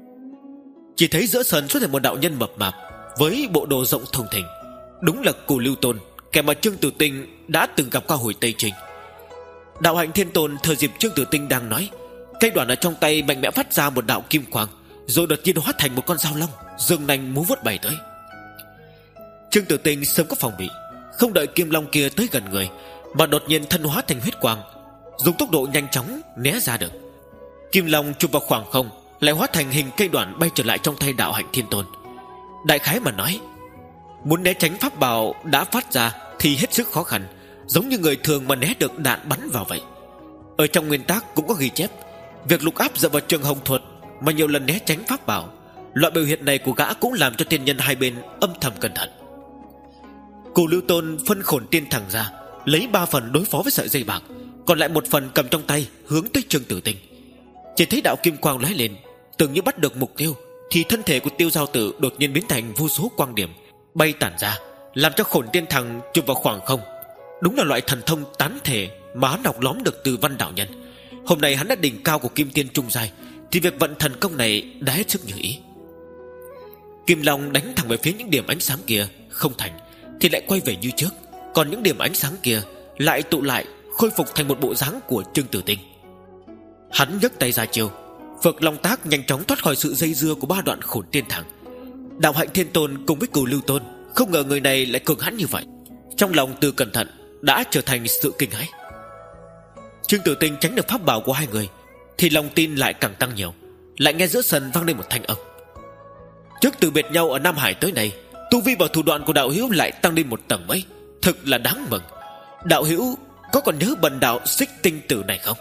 Chỉ thấy giữa sân xuất hiện một đạo nhân mập mạp với bộ đồ rộng thùng thình, đúng là Cù Lưu Tôn, kẻ mà Trương Tử Tinh đã từng gặp qua hồi Tây Trình. Đạo Hạnh Thiên Tôn thời dịp Trương Tử Tinh đang nói, cây đoạn ở trong tay mạnh mẽ phát ra một đạo kim quang, rồi đột nhiên hóa thành một con dao long, dương nanh múa vuốt bay tới. Trương Tử Tinh sớm có phòng bị, không đợi kim long kia tới gần người, mà đột nhiên thân hóa thành huyết quang, dùng tốc độ nhanh chóng né ra được. Kim long chụp vào khoảng không, lại hóa thành hình cây đoạn bay trở lại trong tay Đạo Hạnh Thiên Tôn. Đại khái mà nói, muốn né tránh pháp bảo đã phát ra thì hết sức khó khăn, giống như người thường mà né được đạn bắn vào vậy. Ở trong nguyên tắc cũng có ghi chép, Việc Lục Áp dựa vào Trường Hồng thuật mà nhiều lần né tránh pháp bảo, loại biểu hiện này của gã cũng làm cho tiên nhân hai bên âm thầm cẩn thận. Cù Lưu Tôn phân khổn tiên thẳng ra, lấy ba phần đối phó với sợi dây bạc, còn lại một phần cầm trong tay hướng tới Trương Tử Tinh. Chỉ thấy đạo kim quang lóe lên, tưởng như bắt được mục tiêu, thì thân thể của Tiêu Giao Tử đột nhiên biến thành vô số quang điểm bay tản ra, làm cho khổn tiên thằng chụp vào khoảng không. Đúng là loại thần thông tán thể mà hắn đọc lóm được từ Văn đạo nhân. Hôm nay hắn đã đỉnh cao của kim tiên trung giai, thì việc vận thần công này đã hết sức như ý. Kim Long đánh thẳng về phía những điểm ánh sáng kia, không thành thì lại quay về như trước, còn những điểm ánh sáng kia lại tụ lại, khôi phục thành một bộ dáng của Trương Tử Tinh. Hắn nhấc tay ra chiêu, Phật Long Tác nhanh chóng thoát khỏi sự dây dưa của ba đoạn khổn tiên thẳng. Đạo Hạnh Thiên Tôn cùng với Cù Lưu Tôn không ngờ người này lại cường hãn như vậy, trong lòng từ cẩn thận đã trở thành sự kinh hãi. Trương Tử Tinh tránh được pháp bảo của hai người thì lòng tin lại càng tăng nhiều. Lại nghe giữa sân vang lên một thanh âm: trước từ biệt nhau ở Nam Hải tới nay, tu vi và thủ đoạn của đạo hữu lại tăng lên một tầng mấy, thực là đáng mừng. Đạo hữu có còn nhớ bần đạo Xích Tinh Tử này không?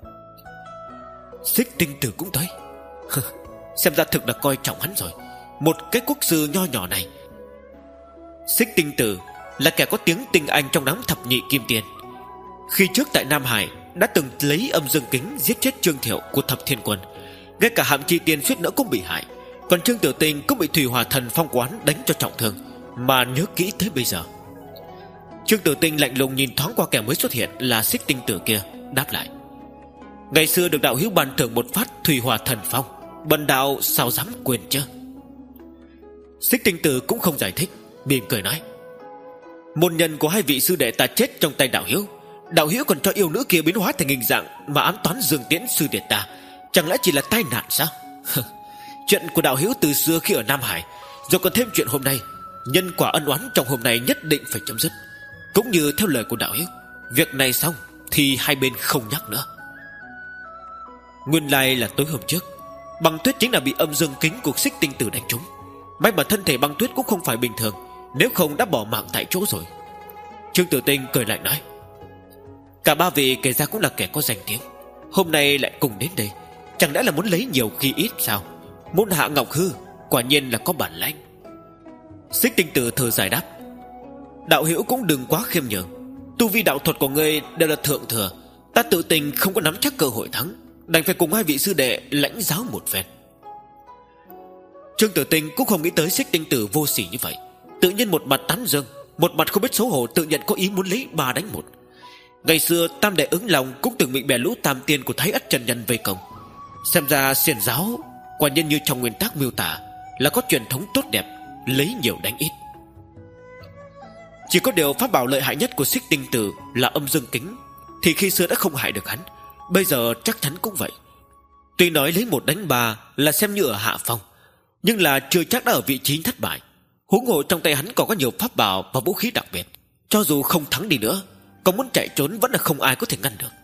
Xích Tinh Tử cũng tới. Xem ra thực là coi trọng hắn rồi, một cái quốc sư nho nhỏ này. Xích Tinh Tử là kẻ có tiếng tinh anh trong đám thập nhị kim tiền. Khi trước tại Nam Hải đã từng lấy âm dương kính giết chết Trương Thiệu của Thập Thiên Quân, ngay cả Hàm Chi Tiên suýt nữa cũng bị hại. Còn Trương Tử Tinh cũng bị Thủy Hỏa Thần Phong Quán đánh cho trọng thương, mà nhớ kỹ tới bây giờ. Trương Tử Tinh lạnh lùng nhìn thoáng qua kẻ mới xuất hiện là Xích Tinh Tử kia, đáp lại: ngày xưa được đạo hữu ban thưởng một phát Thủy Hỏa Thần Phong, bần đạo sao dám quên chứ. Xích Tinh Tử cũng không giải thích, mỉm cười nói: môn nhân của hai vị sư đệ ta chết trong tay đạo hữu, đạo hữu còn cho yêu nữ kia biến hóa thành hình dạng mà ám toán Dương Tiễn sư đệ ta, chẳng lẽ chỉ là tai nạn sao? Chuyện của đạo hữu từ xưa khi ở Nam Hải, rồi còn thêm chuyện hôm nay, nhân quả ân oán trong hôm nay nhất định phải chấm dứt. Cũng như theo lời của đạo hữu, việc này xong thì hai bên không nhắc nữa. Nguyên lai là tối hôm trước, Băng Tuyết chính là bị âm dương kính của Xích Tinh Tử đánh trúng. May mà thân thể Băng Tuyết cũng không phải bình thường, nếu không đã bỏ mạng tại chỗ rồi. Trương Tử Tinh cười lạnh nói: cả ba vị kể ra cũng là kẻ có danh tiếng, hôm nay lại cùng đến đây, chẳng lẽ là muốn lấy nhiều khi ít sao? Môn hạ Ngọc Hư quả nhiên là có bản lãnh. Xích Tinh Tử thở dài đáp: đạo hữu cũng đừng quá khiêm nhường, tu vi đạo thuật của ngươi đều là thượng thừa, ta tự tình không có nắm chắc cơ hội thắng, đành phải cùng hai vị sư đệ lãnh giáo một phen. Trương Tử Tinh cũng không nghĩ tới Xích Tinh Tử vô sỉ như vậy, tự nhiên một mặt tán dương, một mặt không biết xấu hổ, tự nhận có ý muốn lấy ba đánh một. Ngày xưa Tam Đệ Ứng Long cũng từng bị bè lũ tam tiên của Thái Ất Chân Nhân vây công. Xem ra xiển giáo quả nhiên như trong nguyên tắc miêu tả là có truyền thống tốt đẹp, lấy nhiều đánh ít. Chỉ có điều pháp bảo lợi hại nhất của Xích Tinh Tử là âm dương kính, thì khi xưa đã không hại được hắn, bây giờ chắc chắn cũng vậy. Tuy nói lấy một đánh ba là xem như ở hạ phong, nhưng là chưa chắc đã ở vị trí thất bại. Huống hồ trong tay hắn còn có nhiều pháp bảo và vũ khí đặc biệt, cho dù không thắng đi nữa, còn muốn chạy trốn vẫn là không ai có thể ngăn được.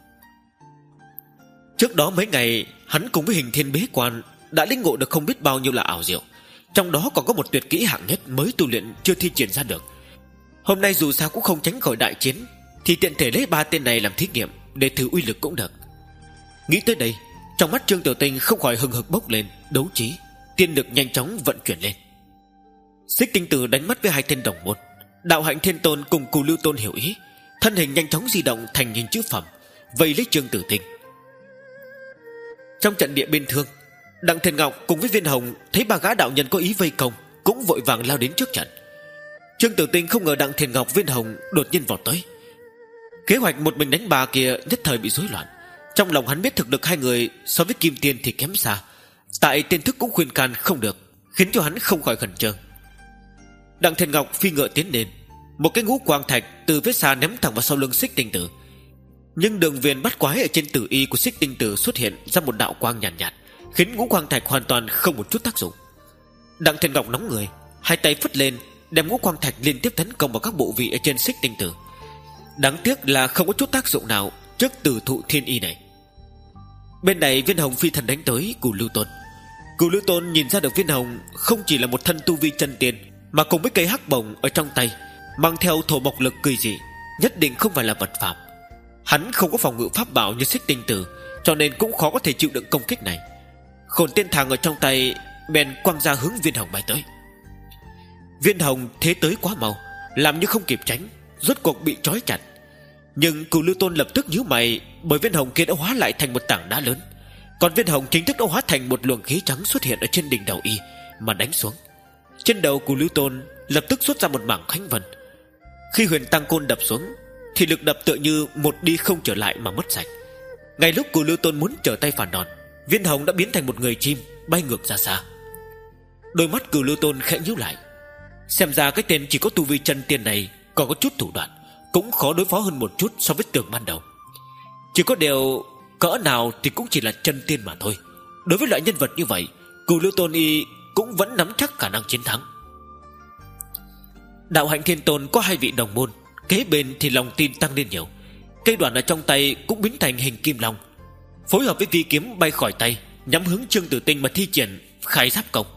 Trước đó mấy ngày, hắn cùng với Hình Thiên bế quan đã lĩnh ngộ được không biết bao nhiêu là ảo diệu, trong đó còn có một tuyệt kỹ hạng nhất mới tu luyện chưa thi triển ra được. Hôm nay dù sao cũng không tránh khỏi đại chiến, thì tiện thể lấy ba tên này làm thí nghiệm để thử uy lực cũng được. Nghĩ tới đây, trong mắt Trương Tiểu Tinh không khỏi hừng hực bốc lên, đấu trí, tiên lực nhanh chóng vận chuyển lên. Xích Tinh Tử đánh mắt với hai tên đồng môn, Đạo Hạnh Thiên Tôn cùng Cù Lưu Tôn hiểu ý, thân hình nhanh chóng di động thành hình chữ phẩm, vây lấy Trương Tử Tinh. Trong trận địa bên thương, Đặng Thiên Ngọc cùng với Viên Hồng thấy ba gã đạo nhân có ý vây công, cũng vội vàng lao đến trước trận. Trương Tử Tinh không ngờ Đặng Thiên Ngọc, Viên Hồng đột nhiên vọt tới. Kế hoạch một mình đánh bà kia nhất thời bị rối loạn. Trong lòng hắn biết thực lực hai người so với Kim Tiên thì kém xa, tại tiên thức cũng khuyên can không được, khiến cho hắn không khỏi khẩn trương. Đặng Thiên Ngọc phi ngựa tiến lên, một cái ngũ quang thạch từ phía xa ném thẳng vào sau lưng Xích Tinh Tử. Nhưng đường viền bắt quái ở trên tử y của Xích Tinh Tử xuất hiện ra một đạo quang nhàn nhạt, nhạt, khiến ngũ quang thạch hoàn toàn không một chút tác dụng. Đặng Thiên Ngọc nóng người, hai tay phất lên, đem ngũ quang thạch liên tiếp tấn công vào các bộ vị ở trên Xích Tinh Tử. Đáng tiếc là không có chút tác dụng nào trước tử thụ thiên y này. Bên này Viên Hồng phi thần đánh tới Cù Lưu Tôn. Cù Lưu Tôn nhìn ra được Viên Hồng không chỉ là một thân tu vi chân tiên, mà cùng với cây hắc bổng ở trong tay mang theo thổ mộc lực kỳ dị, nhất định không phải là vật phạm. Hắn không có phòng ngự pháp bảo như Xích Tinh Tử, cho nên cũng khó có thể chịu đựng công kích này. Khổn tiên thàng ở trong tay bèn quăng ra hướng Viên Hồng bay tới. Viên Hồng thế tới quá mau, làm như không kịp tránh, rốt cuộc bị trói chặt. Nhưng Cửu Lưu Tôn lập tức nhíu mày, bởi Viên Hồng kia đã hóa lại thành một tảng đá lớn, còn Viên Hồng chính thức đã hóa thành một luồng khí trắng xuất hiện ở trên đỉnh đầu y mà đánh xuống. Trên đầu Cửu Lưu Tôn lập tức xuất ra một mảng khánh vân. Khi huyền tăng côn đập xuống thì lực đập tựa như một đi không trở lại mà mất sạch. Ngay lúc Cửu Lưu Tôn muốn trở tay phản đòn, Viên Hồng đã biến thành một người chim bay ngược ra xa. Đôi mắt Cửu Lưu Tôn khẽ nhíu lại. Xem ra cái tên chỉ có tu vi chân tiên này còn có chút thủ đoạn, cũng khó đối phó hơn một chút so với tưởng ban đầu. Chỉ có điều cỡ nào thì cũng chỉ là chân tiên mà thôi. Đối với loại nhân vật như vậy, Cửu Lưu Tôn y cũng vẫn nắm chắc khả năng chiến thắng. Đạo Hạnh Thiên Tôn có hai vị đồng môn, kế bên thì lòng tin tăng lên nhiều. Cây đoạn ở trong tay cũng biến thành hình kim long, phối hợp với vi kiếm bay khỏi tay, nhắm hướng Trương Tử Tinh mà thi triển khai giáp công.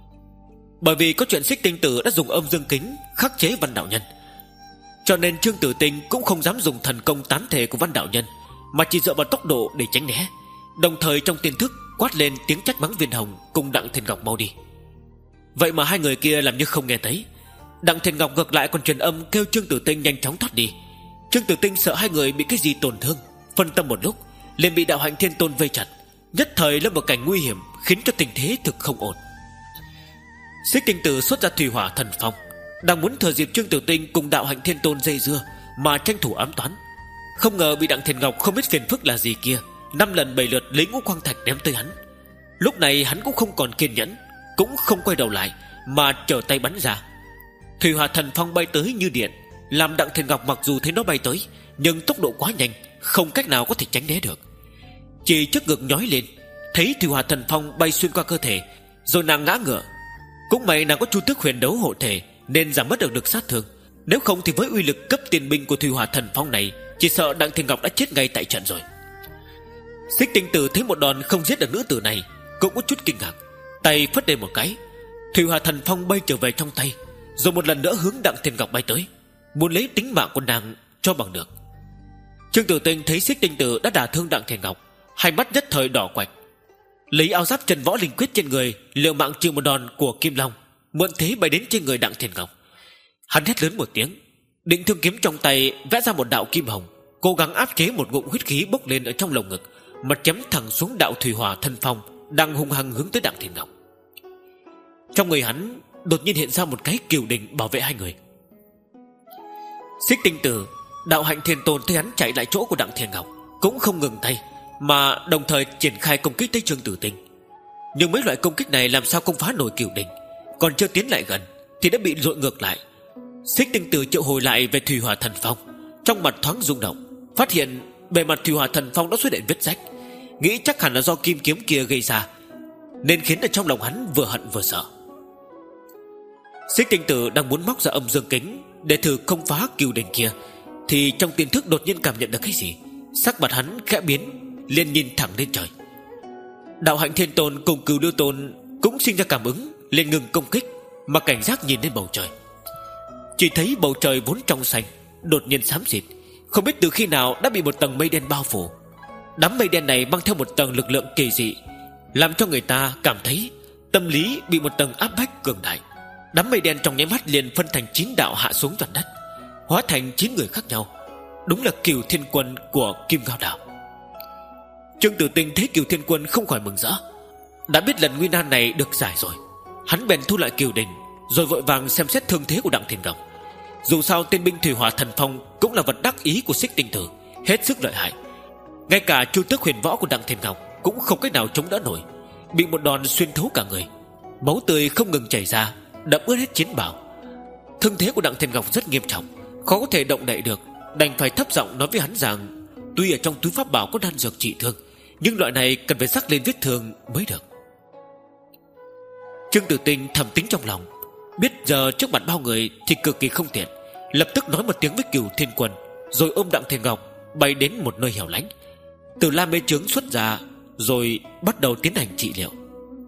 Bởi vì có chuyện Xích Tinh Tử đã dùng âm dương kính khắc chế Văn Đạo Nhân, cho nên Trương Tử Tinh cũng không dám dùng thần công tán thể của Văn Đạo Nhân, mà chỉ dựa vào tốc độ để tránh né, đồng thời trong tiên thức quát lên tiếng trách mắng Viên Hồng cùng Đặng Thiên Ngọc mau đi. Vậy mà hai người kia làm như không nghe thấy. Đặng Thiên Ngọc ngược lại còn truyền âm kêu Trương Tử Tinh nhanh chóng thoát đi. Trương Tử Tinh sợ hai người bị cái gì tổn thương, phân tâm một lúc liền bị Đạo Hạnh Thiên Tôn vây chặt, nhất thời lâm vào cảnh nguy hiểm, khiến cho tình thế thực không ổn. Xích Tinh Tử xuất ra Thủy Hỏa Thần Phong, đang muốn thừa dịp Trương Tử Tinh cùng Đạo Hạnh Thiên Tôn dây dưa mà tranh thủ ám toán. Không ngờ bị Đặng Thiên Ngọc không biết phiền phức là gì kia năm lần bảy lượt lấy ngũ quang thạch ném tới hắn. Lúc này hắn cũng không còn kiên nhẫn, cũng không quay đầu lại mà trở tay bắn ra. Thủy Hỏa Thần Phong bay tới như điện, làm Đặng Thiên Ngọc mặc dù thấy nó bay tới, nhưng tốc độ quá nhanh, không cách nào có thể tránh né được. Chỉ trước ngực nhói lên, thấy Thủy Hỏa Thần Phong bay xuyên qua cơ thể, rồi nàng ngã ngửa. Cũng may nàng có chu tước huyền đấu hộ thể nên giảm bớt được lực sát thương, nếu không thì với uy lực cấp tiền binh của Thủy Hỏa Thần Phong này, chỉ sợ Đặng Thiên Ngọc đã chết ngay tại trận rồi. Xích Tinh Tử thấy một đòn không giết được nữ tử này, cũng có chút kinh ngạc, tay phất lên một cái, Thủy Hỏa Thần Phong bay trở về trong tay, rồi một lần nữa hướng Đặng Thiên Ngọc bay tới, muốn lấy tính mạng của nàng cho bằng được. Trương Tử Tinh thấy Xích Tinh Tử đã đả thương Đặng Thiên Ngọc, hai mắt nhất thời đỏ quạch, lấy áo giáp Trần Võ Linh Quyết trên người liều mạng chịu một đòn của Kim Long, mượn thế bay đến trên người Đặng Thiên Ngọc. Hắn hét lớn một tiếng, định thương kiếm trong tay vẽ ra một đạo kim hồng, cố gắng áp chế một ngụm huyết khí bốc lên ở trong lồng ngực, mà chém thẳng xuống đạo Thủy Hỏa Thần Phong đang hung hăng hướng tới Đặng Thiên Ngọc. Trong người hắn đột nhiên hiện ra một cái kiều đình bảo vệ hai người. Xích Tinh Tử, Đạo Hạnh Thiên Tôn thấy hắn chạy lại chỗ của Đặng Thiên Ngọc, cũng không ngừng tay, mà đồng thời triển khai công kích tới Trương Tử Tinh. Nhưng mấy loại công kích này làm sao không phá nổi kiều đình, còn chưa tiến lại gần thì đã bị dội ngược lại. Xích Tinh Tử triệu hồi lại về Thủy Hỏa Thần Phong, trong mặt thoáng rung động, phát hiện bề mặt Thủy Hỏa Thần Phong đã xuất hiện vết rách, nghĩ chắc hẳn là do kim kiếm kia gây ra, nên khiến ở trong lòng hắn vừa hận vừa sợ. Xích Tinh Tử đang muốn móc ra âm dương kính để thử công phá kiều đình kia, thì trong tiềm thức đột nhiên cảm nhận được cái gì, sắc mặt hắn khẽ biến, liền nhìn thẳng lên trời. Đạo Hạnh Thiên Tôn cùng Cửu Lưu Tôn cũng sinh ra cảm ứng, liền ngừng công kích, mà cảnh giác nhìn lên bầu trời. Chỉ thấy bầu trời vốn trong xanh đột nhiên xám xịt, không biết từ khi nào đã bị một tầng mây đen bao phủ. Đám mây đen này mang theo một tầng lực lượng kỳ dị, làm cho người ta cảm thấy tâm lý bị một tầng áp bách cường đại. Đám mây đen trong nháy mắt liền phân thành chín đạo hạ xuống toàn đất, hóa thành chín người khác nhau. Đúng là Cửu Thiên Quân của Kim Ngao Đảo. Trương Tử Tinh thấy Cửu Thiên Quân không khỏi mừng rỡ, đã biết lần nguy nan này được giải rồi. Hắn bèn thu lại kiều đình, rồi vội vàng xem xét thương thế của Đặng Thiên Ngọc. Dù sao tên binh Thủy Hỏa Thần Phong cũng là vật đắc ý của Xích Tinh Tử, hết sức lợi hại. Ngay cả chu tước huyền võ của Đặng Thiên Ngọc cũng không cách nào chống đỡ nổi, bị một đòn xuyên thấu cả người, máu tươi không ngừng chảy ra, đẫm ướt hết chiến bào. Thương thế của Đặng Thiên Ngọc rất nghiêm trọng, khó có thể động đậy được, đành phải thấp giọng nói với hắn rằng tuy ở trong túi pháp bảo có đan dược trị thương, nhưng loại này cần phải rắc lên vết thương mới được. Trương Tử Tinh thầm tính trong lòng, biết giờ trước mặt bao người thì cực kỳ không tiện, lập tức nói một tiếng với Cửu Thiên Quân, rồi ôm Đặng Thiên Ngọc bay đến một nơi hẻo lánh, từ la mê trướng xuất ra, rồi bắt đầu tiến hành trị liệu.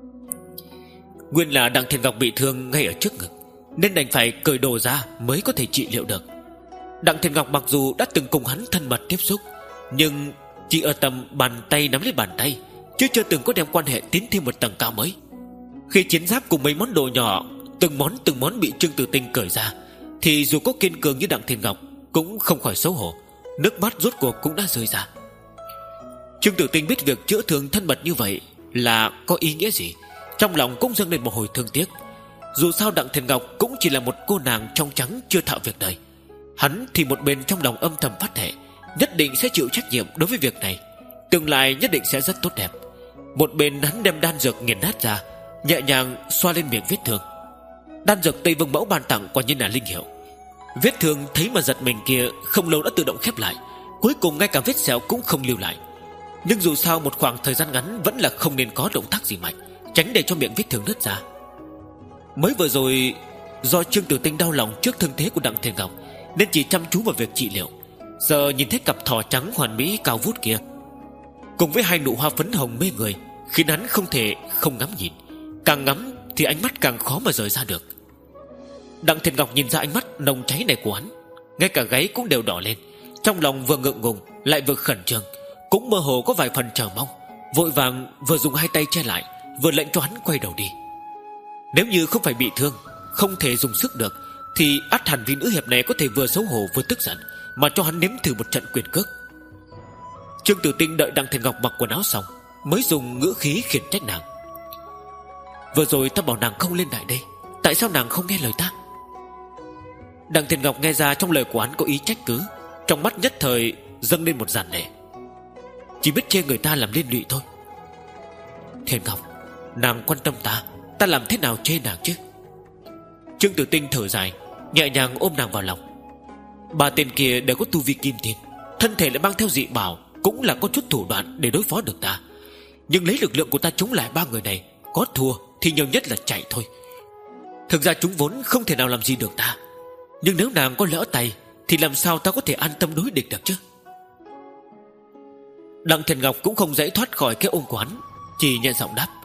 Nguyên là Đặng Thiên Ngọc bị thương ngay ở trước ngực, nên đành phải cởi đồ ra mới có thể trị liệu được. Đặng Thiên Ngọc mặc dù đã từng cùng hắn thân mật tiếp xúc, nhưng chỉ ở tầm bàn tay nắm lấy bàn tay, chứ chưa từng có đem quan hệ tiến thêm một tầng cao mới. Khi chiến giáp cùng mấy món đồ nhỏ, từng món từng món bị Trương Tử Tinh cởi ra, thì dù có kiên cường như Đặng Thiên Ngọc cũng không khỏi xấu hổ, nước mắt rốt cuộc cũng đã rơi ra. Trương Tử Tinh biết việc chữa thương thân mật như vậy là có ý nghĩa gì, trong lòng cũng dâng lên một hồi thương tiếc. Dù sao Đặng Thiên Ngọc cũng chỉ là một cô nàng trong trắng chưa thạo việc đời. Hắn thì một bên trong lòng âm thầm phát thệ nhất định sẽ chịu trách nhiệm đối với việc này, tương lai nhất định sẽ rất tốt đẹp. Một bên hắn đem đan dược nghiền nát ra, nhẹ nhàng xoa lên miệng vết thương. Đan dược Tây Vương Mẫu ban tặng quả nhiên là linh hiệu. Vết thương thấy mà giật mình kia không lâu đã tự động khép lại, cuối cùng ngay cả vết sẹo cũng không lưu lại. Nhưng dù sao một khoảng thời gian ngắn vẫn là không nên có động tác gì mạnh, tránh để cho miệng vết thương nứt ra. Mới vừa rồi do Trương Tử Tinh đau lòng trước thương thế của Đặng Thiên Ngọc nên chỉ chăm chú vào việc trị liệu. Giờ nhìn thấy cặp thỏ trắng hoàn mỹ cao vút kia, cùng với hai nụ hoa phấn hồng mê người, khiến hắn không thể không ngắm nhìn. Càng ngắm thì ánh mắt càng khó mà rời ra được. Đặng Thiên Ngọc nhìn ra ánh mắt nồng cháy này của hắn, ngay cả gáy cũng đều đỏ lên. Trong lòng vừa ngượng ngùng lại vừa khẩn trương, cũng mơ hồ có vài phần chờ mong. Vội vàng vừa dùng hai tay che lại, vừa lệnh cho hắn quay đầu đi. Nếu như không phải bị thương, không thể dùng sức được, thì ắt hẳn vì nữ hiệp này có thể vừa xấu hổ vừa tức giận mà cho hắn nếm thử một trận quyền cước. Trương Tử Tinh đợi Đặng Thiên Ngọc mặc quần áo xong mới dùng ngữ khí khiển trách nàng. Vừa rồi ta bảo nàng không lên lại đây, tại sao nàng không nghe lời ta? Đặng Thiên Ngọc nghe ra trong lời của hắn có ý trách cứ, trong mắt nhất thời dâng lên một dàn lệ. Chỉ biết chê người ta làm liên lụy thôi. Thiên Ngọc, nàng quan tâm ta, ta làm thế nào chê nàng chứ? Trương Tử Tinh thở dài, nhẹ nhàng ôm nàng vào lòng. Ba tên kia đều có tu vi kim tiên, thân thể lại mang theo dị bảo, cũng là có chút thủ đoạn để đối phó được ta. Nhưng lấy lực lượng của ta chống lại ba người này, có thua thì nhiều nhất là chạy thôi. Thực ra chúng vốn không thể nào làm gì được ta, nhưng nếu nàng có lỡ tay thì làm sao ta có thể an tâm đối địch được chứ? Đặng Thiên Ngọc cũng không dễ thoát khỏi cái ôm của hắn, chỉ nhẹ giọng đáp.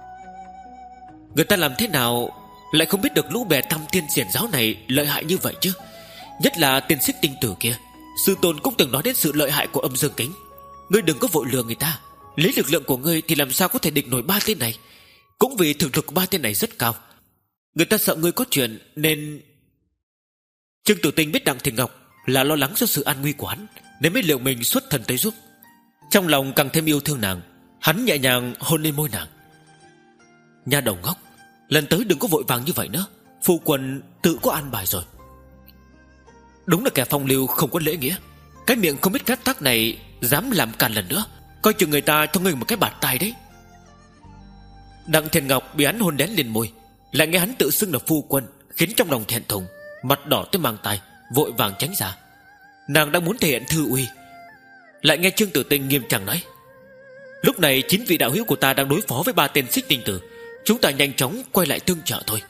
Người ta làm thế nào lại không biết được lũ bè tam tiên xiển giáo này lợi hại như vậy chứ? Nhất là tên Xích Tinh Tử kia, sư tôn cũng từng nói đến sự lợi hại của Âm Dương Kính. Ngươi đừng có vội lừa người ta, lấy lực lượng của ngươi thì làm sao có thể địch nổi ba tên này. Cũng vì thực lực của ba tên này rất cao, người ta sợ ngươi có chuyện nên... Trương Tử Tinh biết Đặng Thiên Ngọc là lo lắng cho sự an nguy của hắn, nên mới liều mình xuất thần tới giúp. Trong lòng càng thêm yêu thương nàng, hắn nhẹ nhàng hôn lên môi nàng. Nha đầu ngốc, lần tới đừng có vội vàng như vậy nữa, phu quân tự có an bài rồi. Đúng là kẻ phong lưu không có lễ nghĩa, cái miệng không biết cắt tắc này dám làm càn lần nữa, coi chừng người ta cho ngươi một cái bạt tai đấy. Đặng Thiên Ngọc bị hắn hôn đén lên môi, lại nghe hắn tự xưng là phu quân, khiến trong lòng thẹn thùng, mặt đỏ tới mang tai, vội vàng tránh ra. Nàng đang muốn thể hiện thư uy, lại nghe Trương Tử Tinh nghiêm trang nói. Lúc này chín vị đạo hữu của ta đang đối phó với ba tên Xích Tinh Tử, chúng ta nhanh chóng quay lại tương trợ thôi.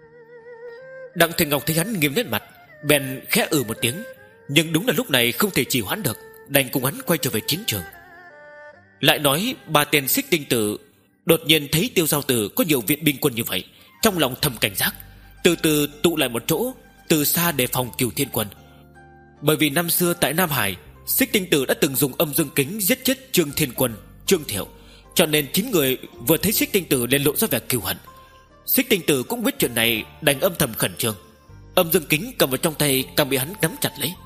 Đặng Thiên Ngọc thấy hắn nghiêm nét mặt, bèn khẽ ừ một tiếng, nhưng đúng là lúc này không thể trì hoãn được, đành cùng hắn quay trở về chiến trường. Lại nói ba tên Xích Tinh Tử đột nhiên thấy Tiêu Giao Tử có nhiều viện binh quân như vậy, trong lòng thầm cảnh giác, từ từ tụ lại một chỗ, từ xa đề phòng Cửu Thiên Quân. Bởi vì năm xưa tại Nam Hải, Xích Tinh Tử đã từng dùng Âm Dương Kính giết chết Trương Thiên Quân, Trương Thiệu, cho nên chín người vừa thấy Xích Tinh Tử liền lộ ra vẻ cừu hận. Xích Tinh Tử cũng biết chuyện này, đành âm thầm khẩn trương. Âm Dương Kính cầm vào trong tay càng bị hắn nắm chặt lấy.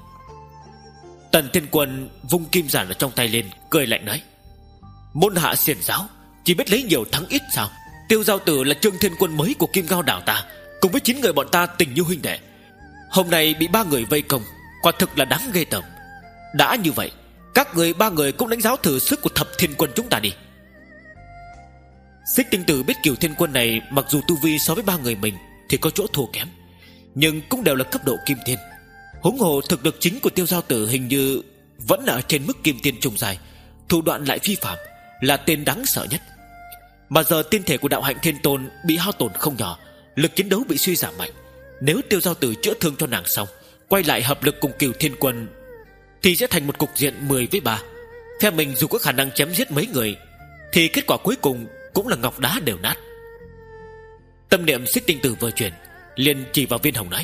Tần Thiên Quân vung kim giản ở trong tay lên, cười lạnh nói. Môn hạ xiển giáo chỉ biết lấy nhiều thắng ít sao? Tiêu Giao Tử là Trương Thiên Quân mới của Kim Ngao đảo ta, cùng với chín người bọn ta tình như huynh đệ. Hôm nay bị ba người vây công, quả thực là đáng ghê tởm. Đã như vậy, các người ba người cũng đánh giáo thử sức của Thập Thiên Quân chúng ta đi. Xích Tinh Tử biết Cửu Thiên Quân này mặc dù tu vi so với ba người mình thì có chỗ thua kém, nhưng cũng đều là cấp độ Kim Tiên. Huống hồ thực lực chính của Tiêu Giao Tử hình như vẫn là ở trên mức Kim Tiên trung dài, thủ đoạn lại phi phạm, là tên đáng sợ nhất. Mà giờ tiên thể của Đạo Hạnh Thiên Tôn bị hao tổn không nhỏ, lực chiến đấu bị suy giảm mạnh. Nếu Tiêu Giao Tử chữa thương cho nàng xong, quay lại hợp lực cùng Cửu Thiên Quân thì sẽ thành một cục diện mười với ba. Theo mình dù có khả năng chém giết mấy người thì kết quả cuối cùng cũng là ngọc đá đều nát. Tâm niệm Xích Tinh Tử vừa chuyển, liền chỉ vào Viên Hồng nói.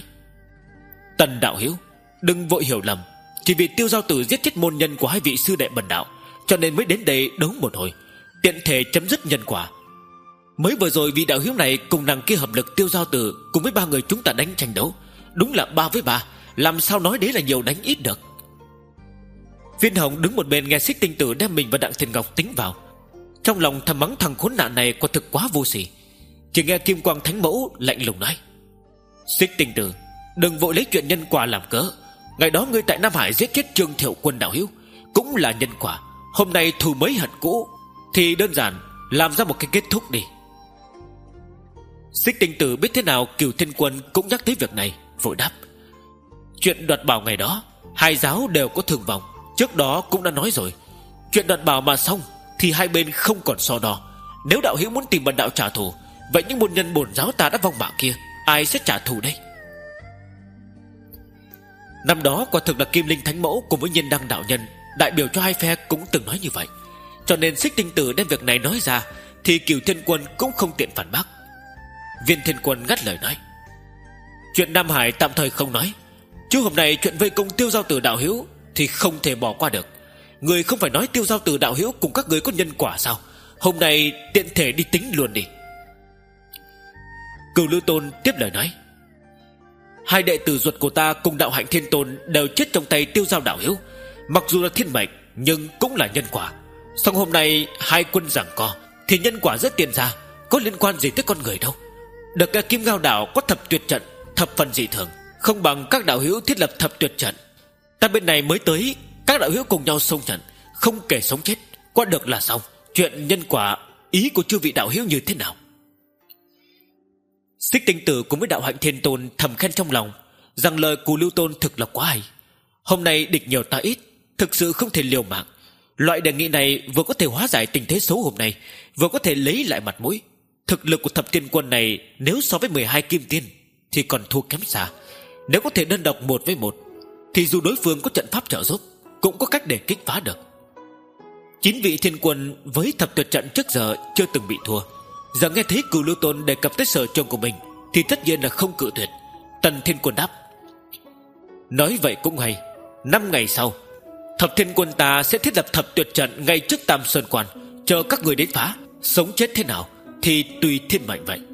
Tần đạo hữu, đừng vội hiểu lầm, chỉ vì Tiêu Giao Tử giết chết môn nhân của hai vị sư đệ bần đạo, cho nên mới đến đây đấu một hồi, tiện thể chấm dứt nhân quả. Mới vừa rồi vị đạo hữu này cùng nàng kia hợp lực tiêu giao tử, cùng với ba người chúng ta đánh tranh đấu, đúng là ba với ba, làm sao nói đấy là nhiều đánh ít được. Viên Hồng đứng một bên nghe Xích Tinh Tử đem mình và Đặng Thiên Ngọc tính vào, trong lòng thầm mắng thằng khốn nạn này quả thực quá vô sỉ. Chỉ nghe Kim Quang Thánh Mẫu lạnh lùng nói: Xích Tinh Tử, đừng vội lấy chuyện nhân quả làm cớ. Ngày đó ngươi tại Nam Hải giết chết Trương Thiệu Quân đạo hữu cũng là nhân quả. Hôm nay thù mới hận cũ, thì đơn giản làm ra một cái kết thúc đi. Xích Tinh Tử biết thế nào Cửu Thiên Quân cũng nhắc tới việc này, vội đáp: Chuyện đoạt bảo ngày đó hai giáo đều có thương vong, trước đó cũng đã nói rồi. Chuyện đoạt bảo mà xong thì hai bên không còn so đo. Nếu đạo hữu muốn tìm bần đạo trả thù, vậy những môn nhân bổn giáo ta đã vong mạng kia, ai sẽ trả thù đây? Năm đó quả thực là Kim Linh Thánh Mẫu cùng với Nhiên Đăng đạo nhân đại biểu cho hai phe cũng từng nói như vậy, cho nên Xích Tinh Tử đem việc này nói ra thì Cửu Thiên Quân cũng không tiện phản bác. Viên Thiên Quân ngắt lời nói: Chuyện Nam Hải tạm thời không nói, chứ hôm nay chuyện vây công Tiêu Giao Tử đạo hữu thì không thể bỏ qua được. Người không phải nói Tiêu Giao Tử đạo hữu cùng các người có nhân quả sao? Hôm nay tiện thể đi tính luôn đi. Cửu Lưu Tôn tiếp lời nói: Hai đệ tử ruột của ta cùng đạo Hạnh Thiên Tôn đều chết trong tay Tiêu Giao đạo hữu. Mặc dù là thiên mệnh nhưng cũng là nhân quả. Song hôm nay hai quân giằng co thì nhân quả rất tiền ra, có liên quan gì tới con người đâu. Được cả Kim Ngao Đảo có thập tuyệt trận, thập phần dị thường, không bằng các đạo hữu thiết lập thập tuyệt trận. Ta bên này mới tới, các đạo hữu cùng nhau xông trận, không kể sống chết, qua được là xong. Chuyện nhân quả, ý của chư vị đạo hữu như thế nào? Xích Tinh Tử cùng với đạo Hạnh Thiên Tôn thầm khen trong lòng, rằng lời của Lưu Tôn thực là quá hay. Hôm nay địch nhiều ta ít, thực sự không thể liều mạng. Loại đề nghị này vừa có thể hóa giải tình thế xấu hôm nay, vừa có thể lấy lại mặt mũi. Thực lực của thập tiên quân này nếu so với mười hai kim tiên thì còn thua kém xa. Nếu có thể đơn độc một với một thì dù đối phương có trận pháp trợ giúp cũng có cách để kích phá được. Chín vị thiên quân với thập tuyệt trận trước giờ chưa từng bị thua, giờ nghe thấy Cửu Lưu Tôn đề cập tới sở trường của mình thì tất nhiên là không cự tuyệt. Tần Thiên Quân đáp: Nói vậy cũng hay. Năm ngày sau thập thiên quân ta sẽ thiết lập thập tuyệt trận ngay trước Tam Sơn Quan, chờ các người đến phá. Sống chết thế nào thì tùy thiên mệnh vậy.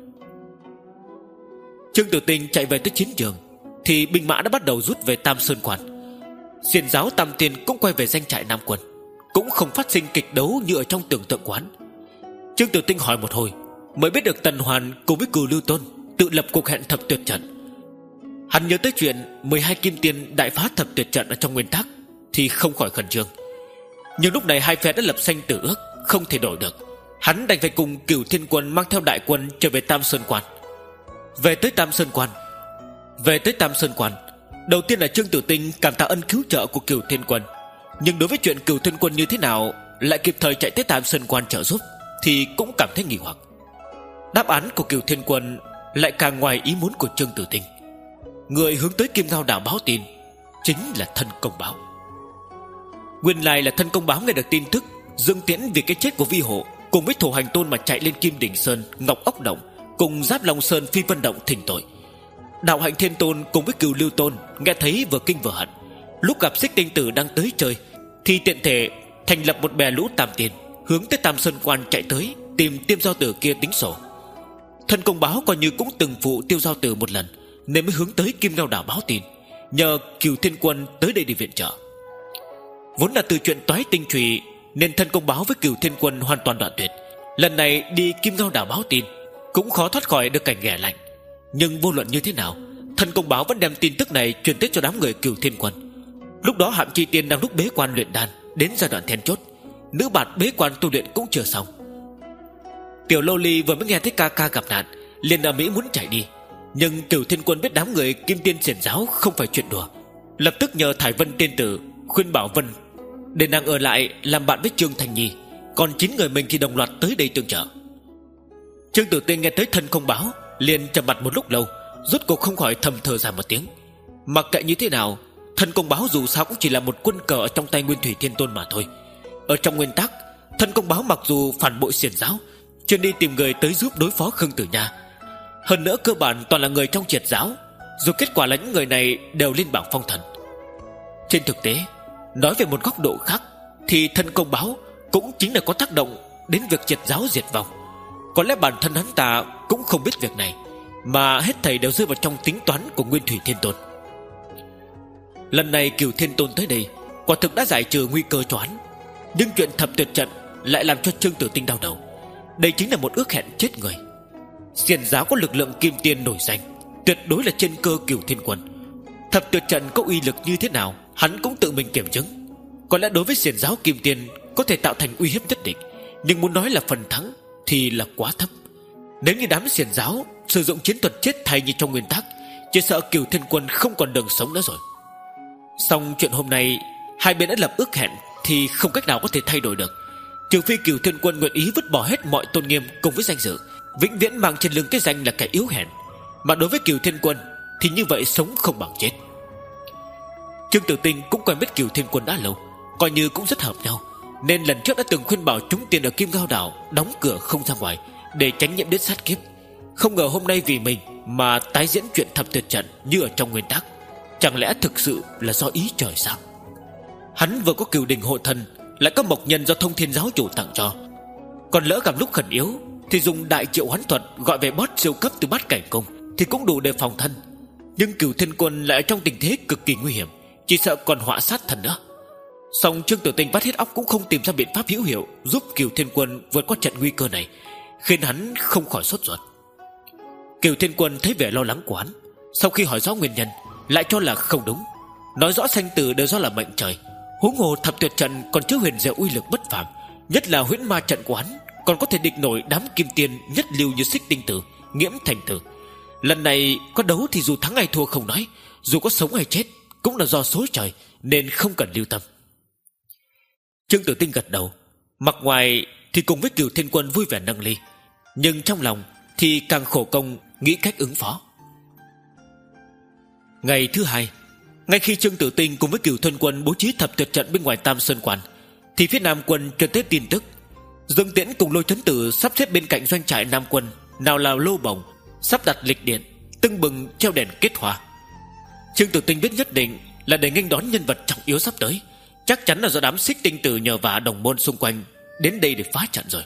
Trương Tử Tinh chạy về tới chiến trường thì binh mã đã bắt đầu rút về Tam Sơn Quan. Xiển giáo Tam Tiên cũng quay về doanh trại Nam Quân, cũng không phát sinh kịch đấu như ở trong tưởng tượng quán. Trương Tử Tinh hỏi một hồi mới biết được Tần Hoàn cùng với Cửu Lưu Tôn tự lập cuộc hẹn thập tuyệt trận. Hắn nhớ tới chuyện mười hai kim tiên đại phá thập tuyệt trận ở trong nguyên tắc thì không khỏi khẩn trương. Nhưng lúc này hai phe đã lập sanh tử ước, không thể đổi được. Hắn đành phải cùng Cửu Thiên Quân mang theo đại quân trở về Tam Sơn Quan. Về tới Tam Sơn Quan Về tới Tam Sơn Quan đầu tiên là Trương Tử Tinh cảm tạ ân cứu trợ của Cửu Thiên Quân. Nhưng đối với chuyện Cửu Thiên Quân như thế nào lại kịp thời chạy tới Tam Sơn Quan trợ giúp thì cũng cảm thấy nghi hoặc. Đáp án của Cửu Thiên Quân lại càng ngoài ý muốn của Trương Tử Tinh. Người hướng tới Kim Ngao Đảo báo tin chính là Thân Công Báo. Nguyên lai là Thân Công Báo nghe được tin tức Dương Tiễn vì cái chết của Vi Hộ cùng với Thổ Hành Tôn mà chạy lên Kim Đỉnh Sơn, Ngọc Ốc Động cùng Giáp Long Sơn, Phi Vân Động thỉnh tội. Đạo Hạnh Thiên Tôn cùng với Cửu Lưu Tôn nghe thấy vừa kinh vừa hận, lúc gặp Xích Tinh Tử đang tới chơi thì tiện thể thành lập một bè lũ Tam Tiên hướng tới Tam Sơn Quan chạy tới tìm Tiêu Giao Tử kia tính sổ. Thân Công Báo coi như cũng từng phụ Tiêu Giao Tử một lần nên mới hướng tới Kim Ngao Đảo báo tin, nhờ Cửu Thiên Quân tới đây đi viện trợ. Vốn là từ chuyện toái tinh trùy nên Thân Công Báo với Cửu Thiên Quân hoàn toàn đoạn tuyệt. Lần này đi Kim Ngao Đảo báo tin cũng khó thoát khỏi được cảnh ghẻ lạnh. Nhưng vô luận như thế nào, Thân Công Báo vẫn đem tin tức này truyền tới cho đám người Cửu Thiên Quân. Lúc đó Hạm Chi Tiên đang lúc bế quan luyện đan, đến giai đoạn then chốt, nữ bạt bế quan tu luyện cũng chưa xong. Tiểu Lô Ly vừa mới nghe thấy ca ca gặp nạn liền ở Mỹ muốn chạy đi. Nhưng Cửu Thiên Quân biết đám người Kim Tiên xiển giáo không phải chuyện đùa, lập tức nhờ Thải Vân tiên tử khuyên bảo Vân để nàng ở lại làm bạn với Trương Thành Nhi, còn chín người mình thì đồng loạt tới đây tương trợ. Trương Tử Tinh nghe tới Thân Công Báo liền trầm mặt một lúc lâu, rốt cuộc không khỏi thầm thở dài một tiếng. Mặc kệ như thế nào, Thân Công Báo dù sao cũng chỉ là một quân cờ ở trong tay Nguyên Thủy Thiên Tôn mà thôi. Ở trong nguyên tắc, Thân Công Báo mặc dù phản bội xiển giáo, chuyên đi tìm người tới giúp đối phó Khương Tử Nha, hơn nữa cơ bản toàn là người trong triệt giáo, dù kết quả là những người này đều lên bảng phong thần. Trên thực tế, nói về một góc độ khác thì thân công báo cũng chính là có tác động đến việc triệt giáo diệt vong. Có lẽ bản thân hắn ta cũng không biết việc này, mà hết thảy đều rơi vào trong tính toán của Nguyên Thủy Thiên Tôn. Lần này Cửu Thiên Tôn tới đây quả thực đã giải trừ nguy cơ cho hắn, nhưng chuyện thập tuyệt trận lại làm cho Trương Tử Tinh đau đầu. Đây chính là một ước hẹn chết người. Xiển giáo có lực lượng kim tiên nổi danh, tuyệt đối là trên cơ Cửu Thiên Quân. Thập tuyệt trận có uy lực như thế nào hắn cũng tự mình kiểm chứng. Có lẽ đối với xiển giáo kim tiên có thể tạo thành uy hiếp nhất định, nhưng muốn nói là phần thắng thì là quá thấp. Nếu như đám xiển giáo sử dụng chiến thuật chết thay như trong nguyên tắc, chỉ sợ Cửu Thiên Quân không còn đường sống nữa rồi. Xong chuyện hôm nay hai bên đã lập ước hẹn thì không cách nào có thể thay đổi được, trừ phi Cửu Thiên Quân nguyện ý vứt bỏ hết mọi tôn nghiêm cùng với danh dự, vĩnh viễn mang trên lưng cái danh là kẻ yếu hèn. Mà đối với Cửu Thiên Quân thì như vậy sống không bằng chết. Trương Tử Tinh cũng quen biết Cửu Thiên Quân đã lâu, coi như cũng rất hợp nhau, nên lần trước đã từng khuyên bảo chúng tiền ở Kim Ngao Đảo đóng cửa không ra ngoài để tránh nhiễm đến sát kiếp. Không ngờ hôm nay vì mình mà tái diễn chuyện thập tuyệt trận như ở trong nguyên tắc. Chẳng lẽ thực sự là do ý trời sao? Hắn vừa có Cửu Đình hộ thân, lại có mộc nhân do Thông Thiên giáo chủ tặng cho, còn lỡ gặp lúc khẩn yếu thì dùng đại triệu hoán thuật gọi về boss siêu cấp từ bát cảnh cung thì cũng đủ để phòng thân. Nhưng Cửu Thiên Quân lại ở trong tình thế cực kỳ nguy hiểm, chỉ sợ còn họa sát thần nữa. Song Trương Tử Tinh vắt hết óc cũng không tìm ra biện pháp hữu hiệu giúp Cửu Thiên Quân vượt qua trận nguy cơ này, khiến hắn không khỏi sốt ruột. Cửu Thiên Quân thấy vẻ lo lắng của hắn, sau khi hỏi rõ nguyên nhân lại cho là không đúng, nói rõ sanh tử đều do là mệnh trời. Huống hồ thập tuyệt trận còn chứa huyền diệu uy lực bất phàm, nhất là huyễn ma trận của hắn còn có thể địch nổi đám kim tiên nhất lưu như Xích Tinh Tử, Nghiễm Thành Tử. Lần này có đấu thì dù thắng hay thua không nói, dù có sống hay chết cũng là do số trời, nên không cần lưu tâm. Trương Tử Tinh gật đầu, mặt ngoài thì cùng với Cửu Thiên Quân vui vẻ nâng ly, nhưng trong lòng thì càng khổ công nghĩ cách ứng phó. Ngày thứ hai, ngay khi Trương Tử Tinh cùng với Cửu Thiên Quân bố trí thập tuyệt trận bên ngoài Tam Sơn Quan, thì phía Nam Quân truyền tới tin tức Dương Tiễn cùng Lôi Chấn Tử sắp xếp bên cạnh doanh trại Nam Quân nào là lô bổng, sắp đặt lịch điện, tưng bừng treo đèn kết hoa. Trương Tử Tinh biết nhất định là để nghênh đón nhân vật trọng yếu sắp tới, chắc chắn là do đám Xích Tinh Tử nhờ vả đồng môn xung quanh đến đây để phá trận rồi.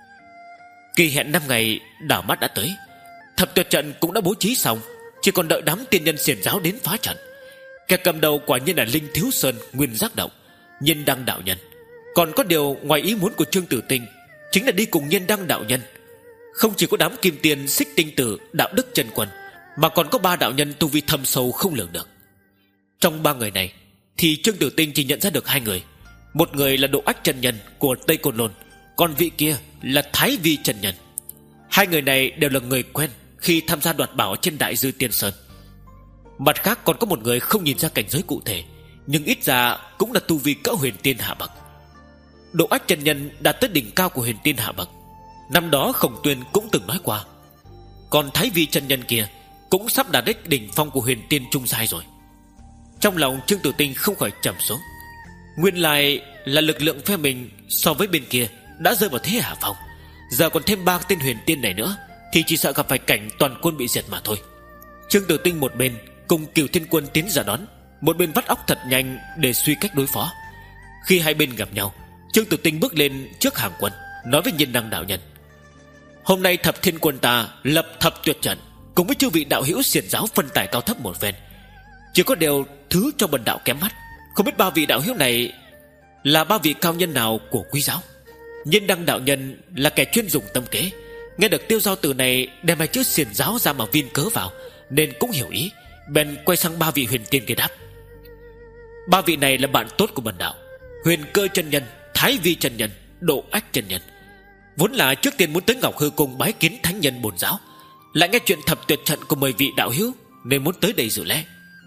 Kỳ hẹn năm ngày đảo mắt đã tới, thập tuyệt trận cũng đã bố trí xong, chỉ còn đợi đám tiên nhân xiển giáo đến phá trận. Kẻ cầm đầu quả nhiên là Linh Thiếu Sơn, Nguyên Giác Động, Nhiên Đăng đạo nhân. Còn có điều ngoài ý muốn của Trương Tử Tinh chính là đi cùng Nhiên Đăng đạo nhân. Không chỉ có đám kim tiên Xích Tinh Tử, Đạo Đức Chân Quân, mà còn có ba đạo nhân tu vi thâm sâu không lường được. Trong ba người này thì Trương Tử Tinh chỉ nhận ra được hai người. Một người là Độ Ách Chân Nhân của Tây Côn Lôn, còn vị kia là Thái Vi Chân Nhân. Hai người này đều là người quen khi tham gia đoạt bảo trên Đại Dư Tiên Sơn. Mặt khác còn có một người không nhìn ra cảnh giới cụ thể, nhưng ít ra cũng là tu vi cỡ huyền tiên hạ bậc. Độ Ách Chân Nhân đạt tới đỉnh cao của huyền tiên hạ bậc, năm đó Khổng Tuyên cũng từng nói qua. Còn Thái Vi Chân Nhân kia cũng sắp đạt đến đỉnh phong của huyền tiên trung giai rồi. Trong lòng Trương Tử Tinh không khỏi trầm xuống. Nguyên lai là lực lượng phe mình so với bên kia đã rơi vào thế hạ phong, giờ còn thêm ba tên huyền tiên này nữa thì chỉ sợ gặp phải cảnh toàn quân bị diệt mà thôi. Trương Tử Tinh một bên cùng Cửu Thiên Quân tiến ra đón, một bên vắt óc thật nhanh để suy cách đối phó. Khi hai bên gặp nhau, Trương Tử Tinh bước lên trước hàng quân, nói với Nhiên Đăng đạo nhân: Hôm nay Thập Thiên Quân ta lập thập tuyệt trận, cùng với chư vị đạo hữu xiển giáo phân tài cao thấp một phen. Chỉ có điều thứ cho bần đạo kém mắt, không biết ba vị đạo hữu này là ba vị cao nhân nào của quý giáo. Nhiên Đăng đạo nhân là kẻ chuyên dùng tâm kế, nghe được Tiêu Giao Tử này đem hai chữ xiển giáo ra mà viên cớ vào, nên cũng hiểu ý, bèn quay sang ba vị huyền tiên kia đáp: Ba vị này là bạn tốt của bần đạo, Huyền Cơ Chân Nhân, Thái Vi Chân Nhân, Độ Ách Chân Nhân. Vốn là trước tiên muốn tới Ngọc Hư Cung bái kiến thánh nhân bổn giáo, lại nghe chuyện thập tuyệt trận của mười vị đạo hữu nên muốn tới đây dự lễ.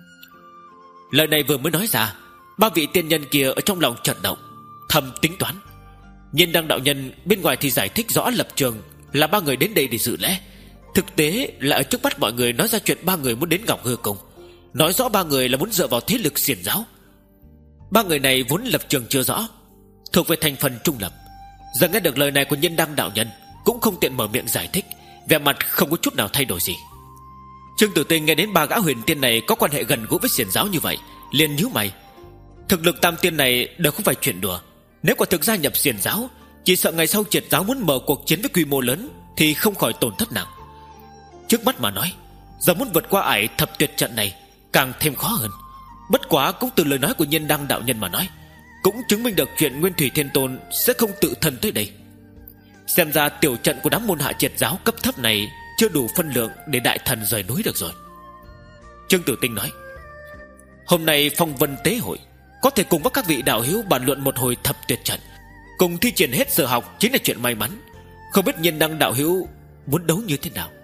Lời này vừa mới nói ra, ba vị tiên nhân kia ở trong lòng chợt động, thầm tính toán. Nhiên Đăng đạo nhân bên ngoài thì giải thích rõ lập trường là ba người đến đây để dự lễ, thực tế là ở trước mắt mọi người nói ra chuyện ba người muốn đến Ngọc Hư Cung, nói rõ ba người là muốn dựa vào thế lực xiển giáo. Ba người này vốn lập trường chưa rõ, thuộc về thành phần trung lập. Giờ nghe được lời này của Nhiên Đăng đạo nhân cũng không tiện mở miệng giải thích, vẻ mặt không có chút nào thay đổi gì. Trương Tử Tinh nghe đến ba gã huyền tiên này có quan hệ gần gũi với xiển giáo như vậy, liền nhíu mày. Thực lực tam tiên này đều không phải chuyện đùa, Nếu quả thực gia nhập xiển giáo, chỉ sợ ngày sau triệt giáo muốn mở cuộc chiến với quy mô lớn thì không khỏi tổn thất nặng. Trước mắt mà nói, giờ muốn vượt qua ải thập tuyệt trận này càng thêm khó hơn. Bất quá cũng từ lời nói của Nhiên Đăng đạo nhân mà nói, cũng chứng minh được chuyện Nguyên Thủy Thiên Tôn sẽ không tự thân tới đây. Xem ra tiểu trận của đám môn hạ triệt giáo cấp thấp này chưa đủ phân lượng để đại thần rời núi được rồi. Trương Tử Tinh nói, hôm nay phong vân tế hội, có thể cùng với các vị đạo hữu bàn luận một hồi thập tuyệt trận, cùng thi triển hết sở học chính là chuyện may mắn. Không biết Nhiên Đăng đạo hữu muốn đấu như thế nào?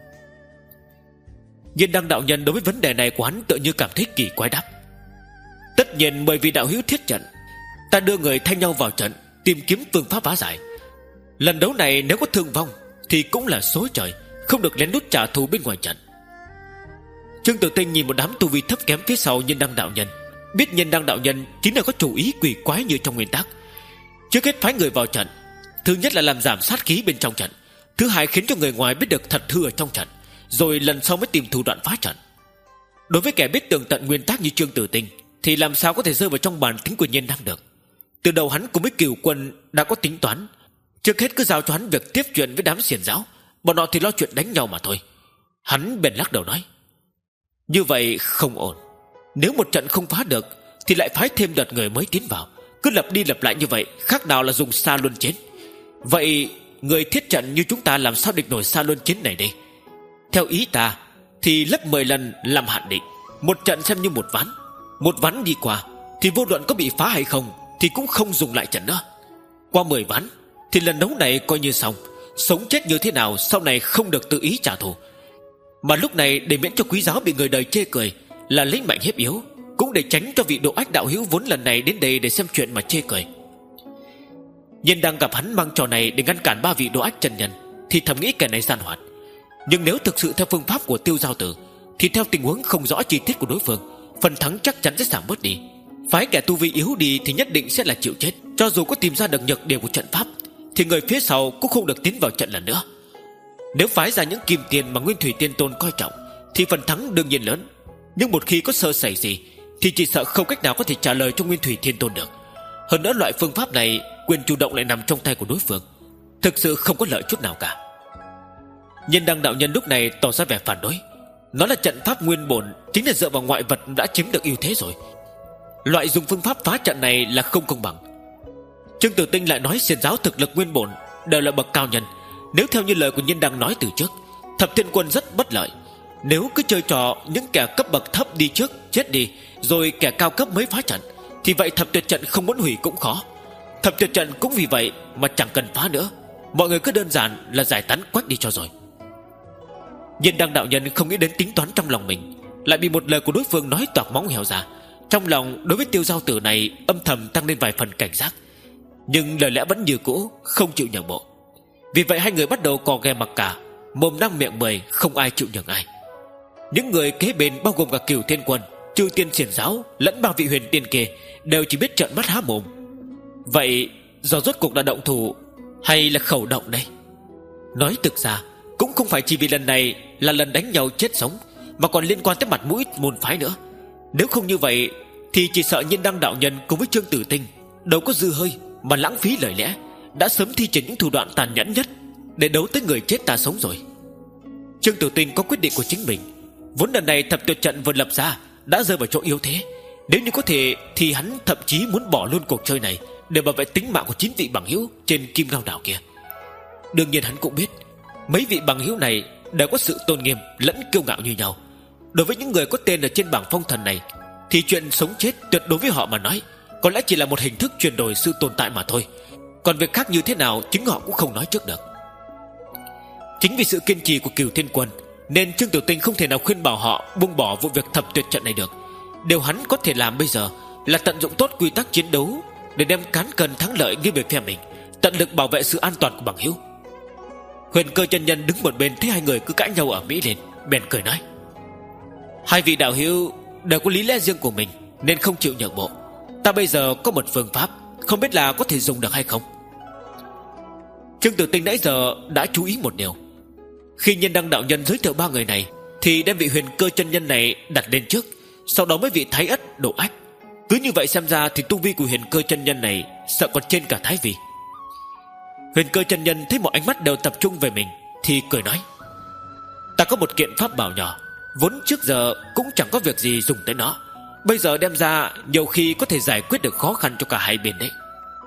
Nhiên Đăng đạo nhân đối với vấn đề này của hắn tự như cảm thấy kỳ quái đáp, tất nhiên mời vị đạo hữu thiết trận, ta đưa người thay nhau vào trận, tìm kiếm phương pháp phá giải. Lần đấu này nếu có thương vong thì cũng là số trời, không được lén lút trả thù bên ngoài trận. Trương Tử Tinh nhìn một đám tu vi thấp kém phía sau Nhiên Đăng đạo nhân, biết Nhiên Đăng đạo nhân chính là có chủ ý quỷ quái như trong nguyên tắc. Trước hết phái người vào trận, thứ nhất là làm giảm sát khí bên trong trận, thứ hai khiến cho người ngoài biết được thật hư ở trong trận, rồi lần sau mới tìm thủ đoạn phá trận. Đối với kẻ biết tường tận nguyên tắc như Trương Tử Tinh thì làm sao có thể rơi vào trong bản tính của Nhiên Đăng được. Từ đầu hắn cùng với Cửu Quân đã có tính toán, trước hết cứ giao cho hắn việc tiếp chuyện với đám xiển giáo, bọn họ thì lo chuyện đánh nhau mà thôi. Hắn bèn lắc đầu nói, như vậy không ổn. Nếu một trận không phá được thì lại phái thêm đợt người mới tiến vào, cứ lặp đi lặp lại như vậy, khác nào là dùng xa luân chiến. Vậy người thiết trận như chúng ta làm sao địch nổi xa luân chiến này đây? Theo ý ta thì lấp mười lần làm hạn định, một trận xem như một ván. Một ván đi qua thì vô luận có bị phá hay không thì cũng không dùng lại trận nữa. Qua mười ván thì lần đấu này coi như xong. Sống chết như thế nào sau này không được tự ý trả thù. Mà lúc này để miễn cho quý giáo bị người đời chê cười là lấy mạnh hiếp yếu, cũng để tránh cho vị độ ách đạo hữu vốn lần này đến đây để xem chuyện mà chê cười. Nhiên đang gặp hắn mang trò này để ngăn cản ba vị độ ách chân nhân thì thầm nghĩ kẻ này gian hoạt. Nhưng nếu thực sự theo phương pháp của Tiêu Giao Tử thì theo tình huống không rõ chi tiết của đối phương, phần thắng chắc chắn sẽ giảm bớt đi. Phái kẻ tu vi yếu đi thì nhất định sẽ là chịu chết. Cho dù có tìm ra được nhược điểm của trận pháp thì người phía sau cũng không được tiến vào trận lần nữa. Nếu phái ra những kim tiền mà Nguyên Thủy Tiên Tôn coi trọng thì phần thắng đương nhiên lớn. Nhưng một khi có sơ sẩy gì thì chỉ sợ không cách nào có thể trả lời cho Nguyên Thủy Thiên Tôn được. Hơn nữa loại phương pháp này quyền chủ động lại nằm trong tay của đối phương, thực sự không có lợi chút nào cả. Nhiên Đăng đạo nhân lúc này tỏ ra vẻ phản đối, nói là trận pháp nguyên bổn chính là dựa vào ngoại vật đã chiếm được ưu thế rồi. Loại dùng phương pháp phá trận này là không công bằng. Trương Tử Tinh lại nói xiển giáo thực lực nguyên bổn đều là bậc cao nhân. Nếu theo như lời của Nhiên Đăng nói từ trước, Thập Thiên Quân rất bất lợi. Nếu cứ chơi trò những kẻ cấp bậc thấp đi trước chết đi, rồi kẻ cao cấp mới phá trận, thì vậy thập tuyệt trận không muốn hủy cũng khó. Thập tuyệt trận cũng vì vậy mà chẳng cần phá nữa, mọi người cứ đơn giản là giải tán quách đi cho rồi. Nhiên Đăng đạo nhân không nghĩ đến tính toán trong lòng mình, lại bị một lời của đối phương nói toạc móng heo ra. Trong lòng đối với Tiêu Giao Tử này âm thầm tăng lên vài phần cảnh giác, nhưng lời lẽ vẫn như cũ, không chịu nhường bộ. Vì vậy hai người bắt đầu cò ghe mặc cả, mồm năm miệng mười, không ai chịu nhường ai. Những người kế bên bao gồm cả Cửu Thiên Quân, Chư Tiên Xiển Giáo lẫn ba vị huyền tiên kia đều chỉ biết trợn mắt há mồm. Vậy do rốt cuộc là động thủ hay là khẩu động đây? Nói thực ra cũng không phải chỉ vì lần này là lần đánh nhau chết sống, mà còn liên quan tới mặt mũi môn phái nữa. Nếu không như vậy thì chỉ sợ Nhiên Đăng đạo nhân cùng với Trương Tử Tinh đâu có dư hơi mà lãng phí lời lẽ, đã sớm thi triển những thủ đoạn tàn nhẫn nhất để đấu tới người chết ta sống rồi. Trương Tử Tinh có quyết định của chính mình. Vốn lần này thập tuyệt trận vừa lập ra đã rơi vào chỗ yếu thế, nếu như có thể thì hắn thậm chí muốn bỏ luôn cuộc chơi này để bảo vệ tính mạng của chín vị bằng hữu trên Kim Ngao đảo kia. Đương nhiên hắn cũng biết mấy vị bằng hữu này đều có sự tôn nghiêm lẫn kiêu ngạo như nhau. Đối với những người có tên ở trên bảng phong thần này thì chuyện sống chết tuyệt đối với họ mà nói có lẽ chỉ là một hình thức chuyển đổi sự tồn tại mà thôi. Còn việc khác như thế nào chính họ cũng không nói trước được. Chính vì sự kiên trì của Cửu Thiên Quân nên Trương Tử Tinh không thể nào khuyên bảo họ buông bỏ vụ việc thập tuyệt trận này được. Điều hắn có thể làm bây giờ là tận dụng tốt quy tắc chiến đấu để đem cán cân thắng lợi nghiêng về phe mình, tận lực bảo vệ sự an toàn của bằng hữu. Huyền Cơ chân nhân đứng một bên thấy hai người cứ cãi nhau ở mỹ lên, bèn cười nói: hai vị đạo hữu đều có lý lẽ riêng của mình nên không chịu nhượng bộ. Ta bây giờ có một phương pháp, không biết là có thể dùng được hay không. Trương Tử Tinh nãy giờ đã chú ý một điều. Khi Nhiên Đăng đạo nhân giới thiệu ba người này thì đem vị Huyền Cơ chân nhân này đặt lên trước, sau đó mới vị Thái Ất Độ Ách. Cứ như vậy xem ra thì tu vi của Huyền Cơ chân nhân này sợ còn trên cả Thái Vi. Huyền Cơ chân nhân thấy mọi ánh mắt đều tập trung về mình thì cười nói: Ta có một kiện pháp bảo nhỏ, vốn trước giờ cũng chẳng có việc gì dùng tới nó, bây giờ đem ra nhiều khi có thể giải quyết được khó khăn cho cả hai bên đấy.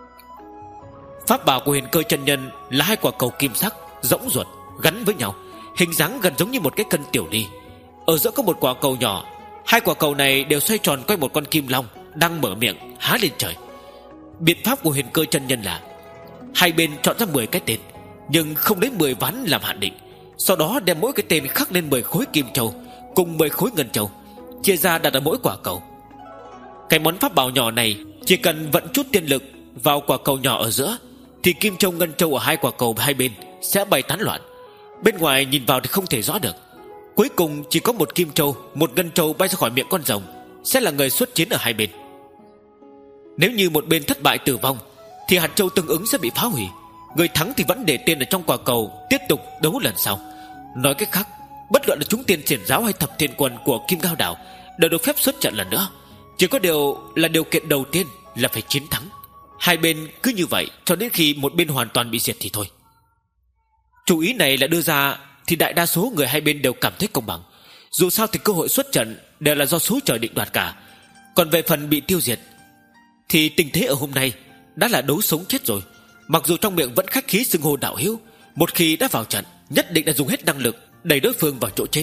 Pháp bảo của Huyền Cơ chân nhân là hai quả cầu kim sắc rỗng ruột gắn với nhau, hình dáng gần giống như một cái cân tiểu ly. Ở giữa có một quả cầu nhỏ, hai quả cầu này đều xoay tròn quanh một con kim long đang mở miệng há lên trời. Biện pháp của Huyền Cơ chân nhân là hai bên chọn ra mười cái tên, nhưng không lấy mười ván làm hạn định. Sau đó đem mỗi cái tên khắc lên mười khối kim châu cùng mười khối ngân châu, chia ra đặt ở mỗi quả cầu. Cái món pháp bảo nhỏ này chỉ cần vận chút tiên lực vào quả cầu nhỏ ở giữa thì kim châu ngân châu ở hai quả cầu hai bên sẽ bay tán loạn. Bên ngoài nhìn vào thì không thể rõ được. Cuối cùng chỉ có một kim châu, một ngân châu bay ra khỏi miệng con rồng sẽ là người xuất chiến ở hai bên. Nếu như một bên thất bại tử vong thì hạt châu tương ứng sẽ bị phá hủy. Người thắng thì vẫn để tên ở trong quả cầu, tiếp tục đấu lần sau. Nói cách khác, bất luận là chúng tiên xiển giáo hay thập thiên quân của Kim Ngao Đảo đều được phép xuất trận lần nữa. Chỉ có điều là điều kiện đầu tiên là phải chiến thắng. Hai bên cứ như vậy cho đến khi một bên hoàn toàn bị diệt thì thôi. Chủ ý này là đưa ra thì đại đa số người hai bên đều cảm thấy công bằng. Dù sao thì cơ hội xuất trận đều là do số trời định đoạt cả. Còn về phần bị tiêu diệt thì tình thế ở hôm nay đã là đấu sống chết rồi. Mặc dù trong miệng vẫn khách khí xưng hô đạo hữu, một khi đã vào trận nhất định là dùng hết năng lực đẩy đối phương vào chỗ chết.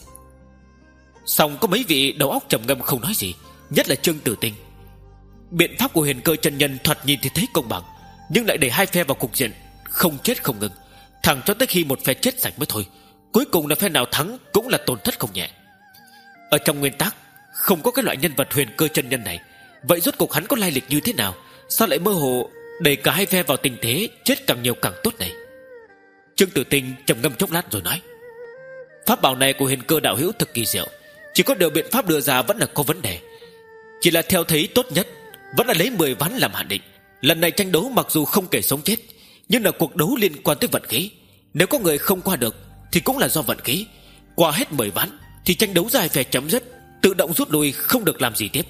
Song có mấy vị đầu óc trầm ngâm không nói gì, nhất là Trương Tử Tinh. Biện pháp của Huyền Cơ chân nhân thoạt nhìn thì thấy công bằng, nhưng lại đẩy hai phe vào cục diện không chết không ngừng, thẳng cho tới khi một phe chết sạch mới thôi. Cuối cùng là phe nào thắng cũng là tổn thất không nhẹ. Ở trong nguyên tắc không có cái loại nhân vật Huyền Cơ chân nhân này. Vậy rốt cuộc hắn có lai lịch như thế nào? Sao lại mơ hồ đẩy cả hai phe vào tình thế chết càng nhiều càng tốt này? Trương Tử Tinh trầm ngâm chốc lát rồi nói: Pháp bảo này của Huyền Cơ đạo hữu thực kỳ diệu, chỉ có điều biện pháp đưa ra vẫn là có vấn đề. Chỉ là theo thấy tốt nhất vẫn là lấy mười ván làm hạn định. Lần này tranh đấu mặc dù không kể sống chết, nhưng là cuộc đấu liên quan tới vận khí. Nếu có người không qua được thì cũng là do vận khí. Qua hết mười ván thì tranh đấu ra hai phe chấm dứt, tự động rút lui, không được làm gì tiếp.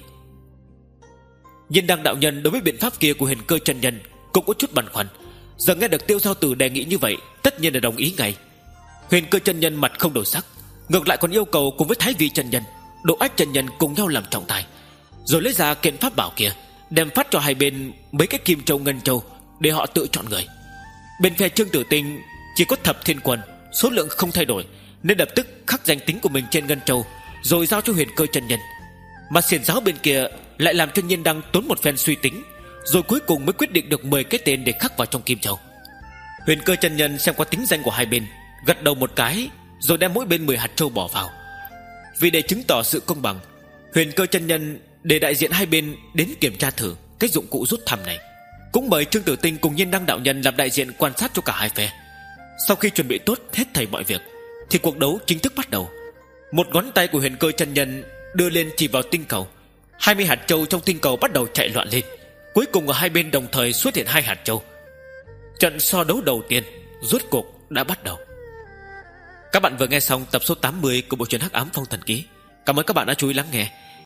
Nhiên Đăng đạo nhân đối với biện pháp kia của Huyền Cơ chân nhân cũng có chút băn khoăn. Giờ nghe được Tiêu Giao Tử đề nghị như vậy, tất nhiên là đồng ý ngay. Huyền Cơ chân nhân mặt không đổi sắc, ngược lại còn yêu cầu cùng với Thái Vi chân nhân, Độ Ách chân nhân cùng nhau làm trọng tài, rồi lấy ra kiện pháp bảo kia, đem phát cho hai bên mấy cái kim châu ngân châu để họ tự chọn người. Bên phe Trương Tử Tinh chỉ có thập thiên quân, số lượng không thay đổi, nên lập tức khắc danh tính của mình trên ngân châu rồi giao cho Huyền Cơ chân nhân. Mà xiển giáo bên kia lại làm cho Nhiên Đăng tốn một phen suy tính, rồi cuối cùng mới quyết định được mười cái tên để khắc vào trong kim châu. Huyền Cơ chân nhân xem qua tính danh của hai bên, gật đầu một cái, rồi đem mỗi bên mười hạt châu bỏ vào. Vì để chứng tỏ sự công bằng, Huyền Cơ chân nhân để đại diện hai bên đến kiểm tra thử cái dụng cụ rút thăm này, cũng mời Trương Tử Tinh cùng Nhiên Đăng đạo nhân làm đại diện quan sát cho cả hai phe. Sau khi chuẩn bị tốt hết thảy mọi việc thì cuộc đấu chính thức bắt đầu. Một ngón tay của Huyền Cơ chân nhân đưa lên chỉ vào tinh cầu. Hai mươi hạt châu trong tinh cầu bắt đầu chạy loạn lên. Cuối cùng ở hai bên đồng thời xuất hiện hai hạt châu. Trận so đấu đầu tiên rốt cuộc đã bắt đầu. Các bạn vừa nghe xong tập số tám mươi của bộ truyện Hắc Ám Phong Thần Ký. Cảm ơn các bạn đã chú ý lắng nghe.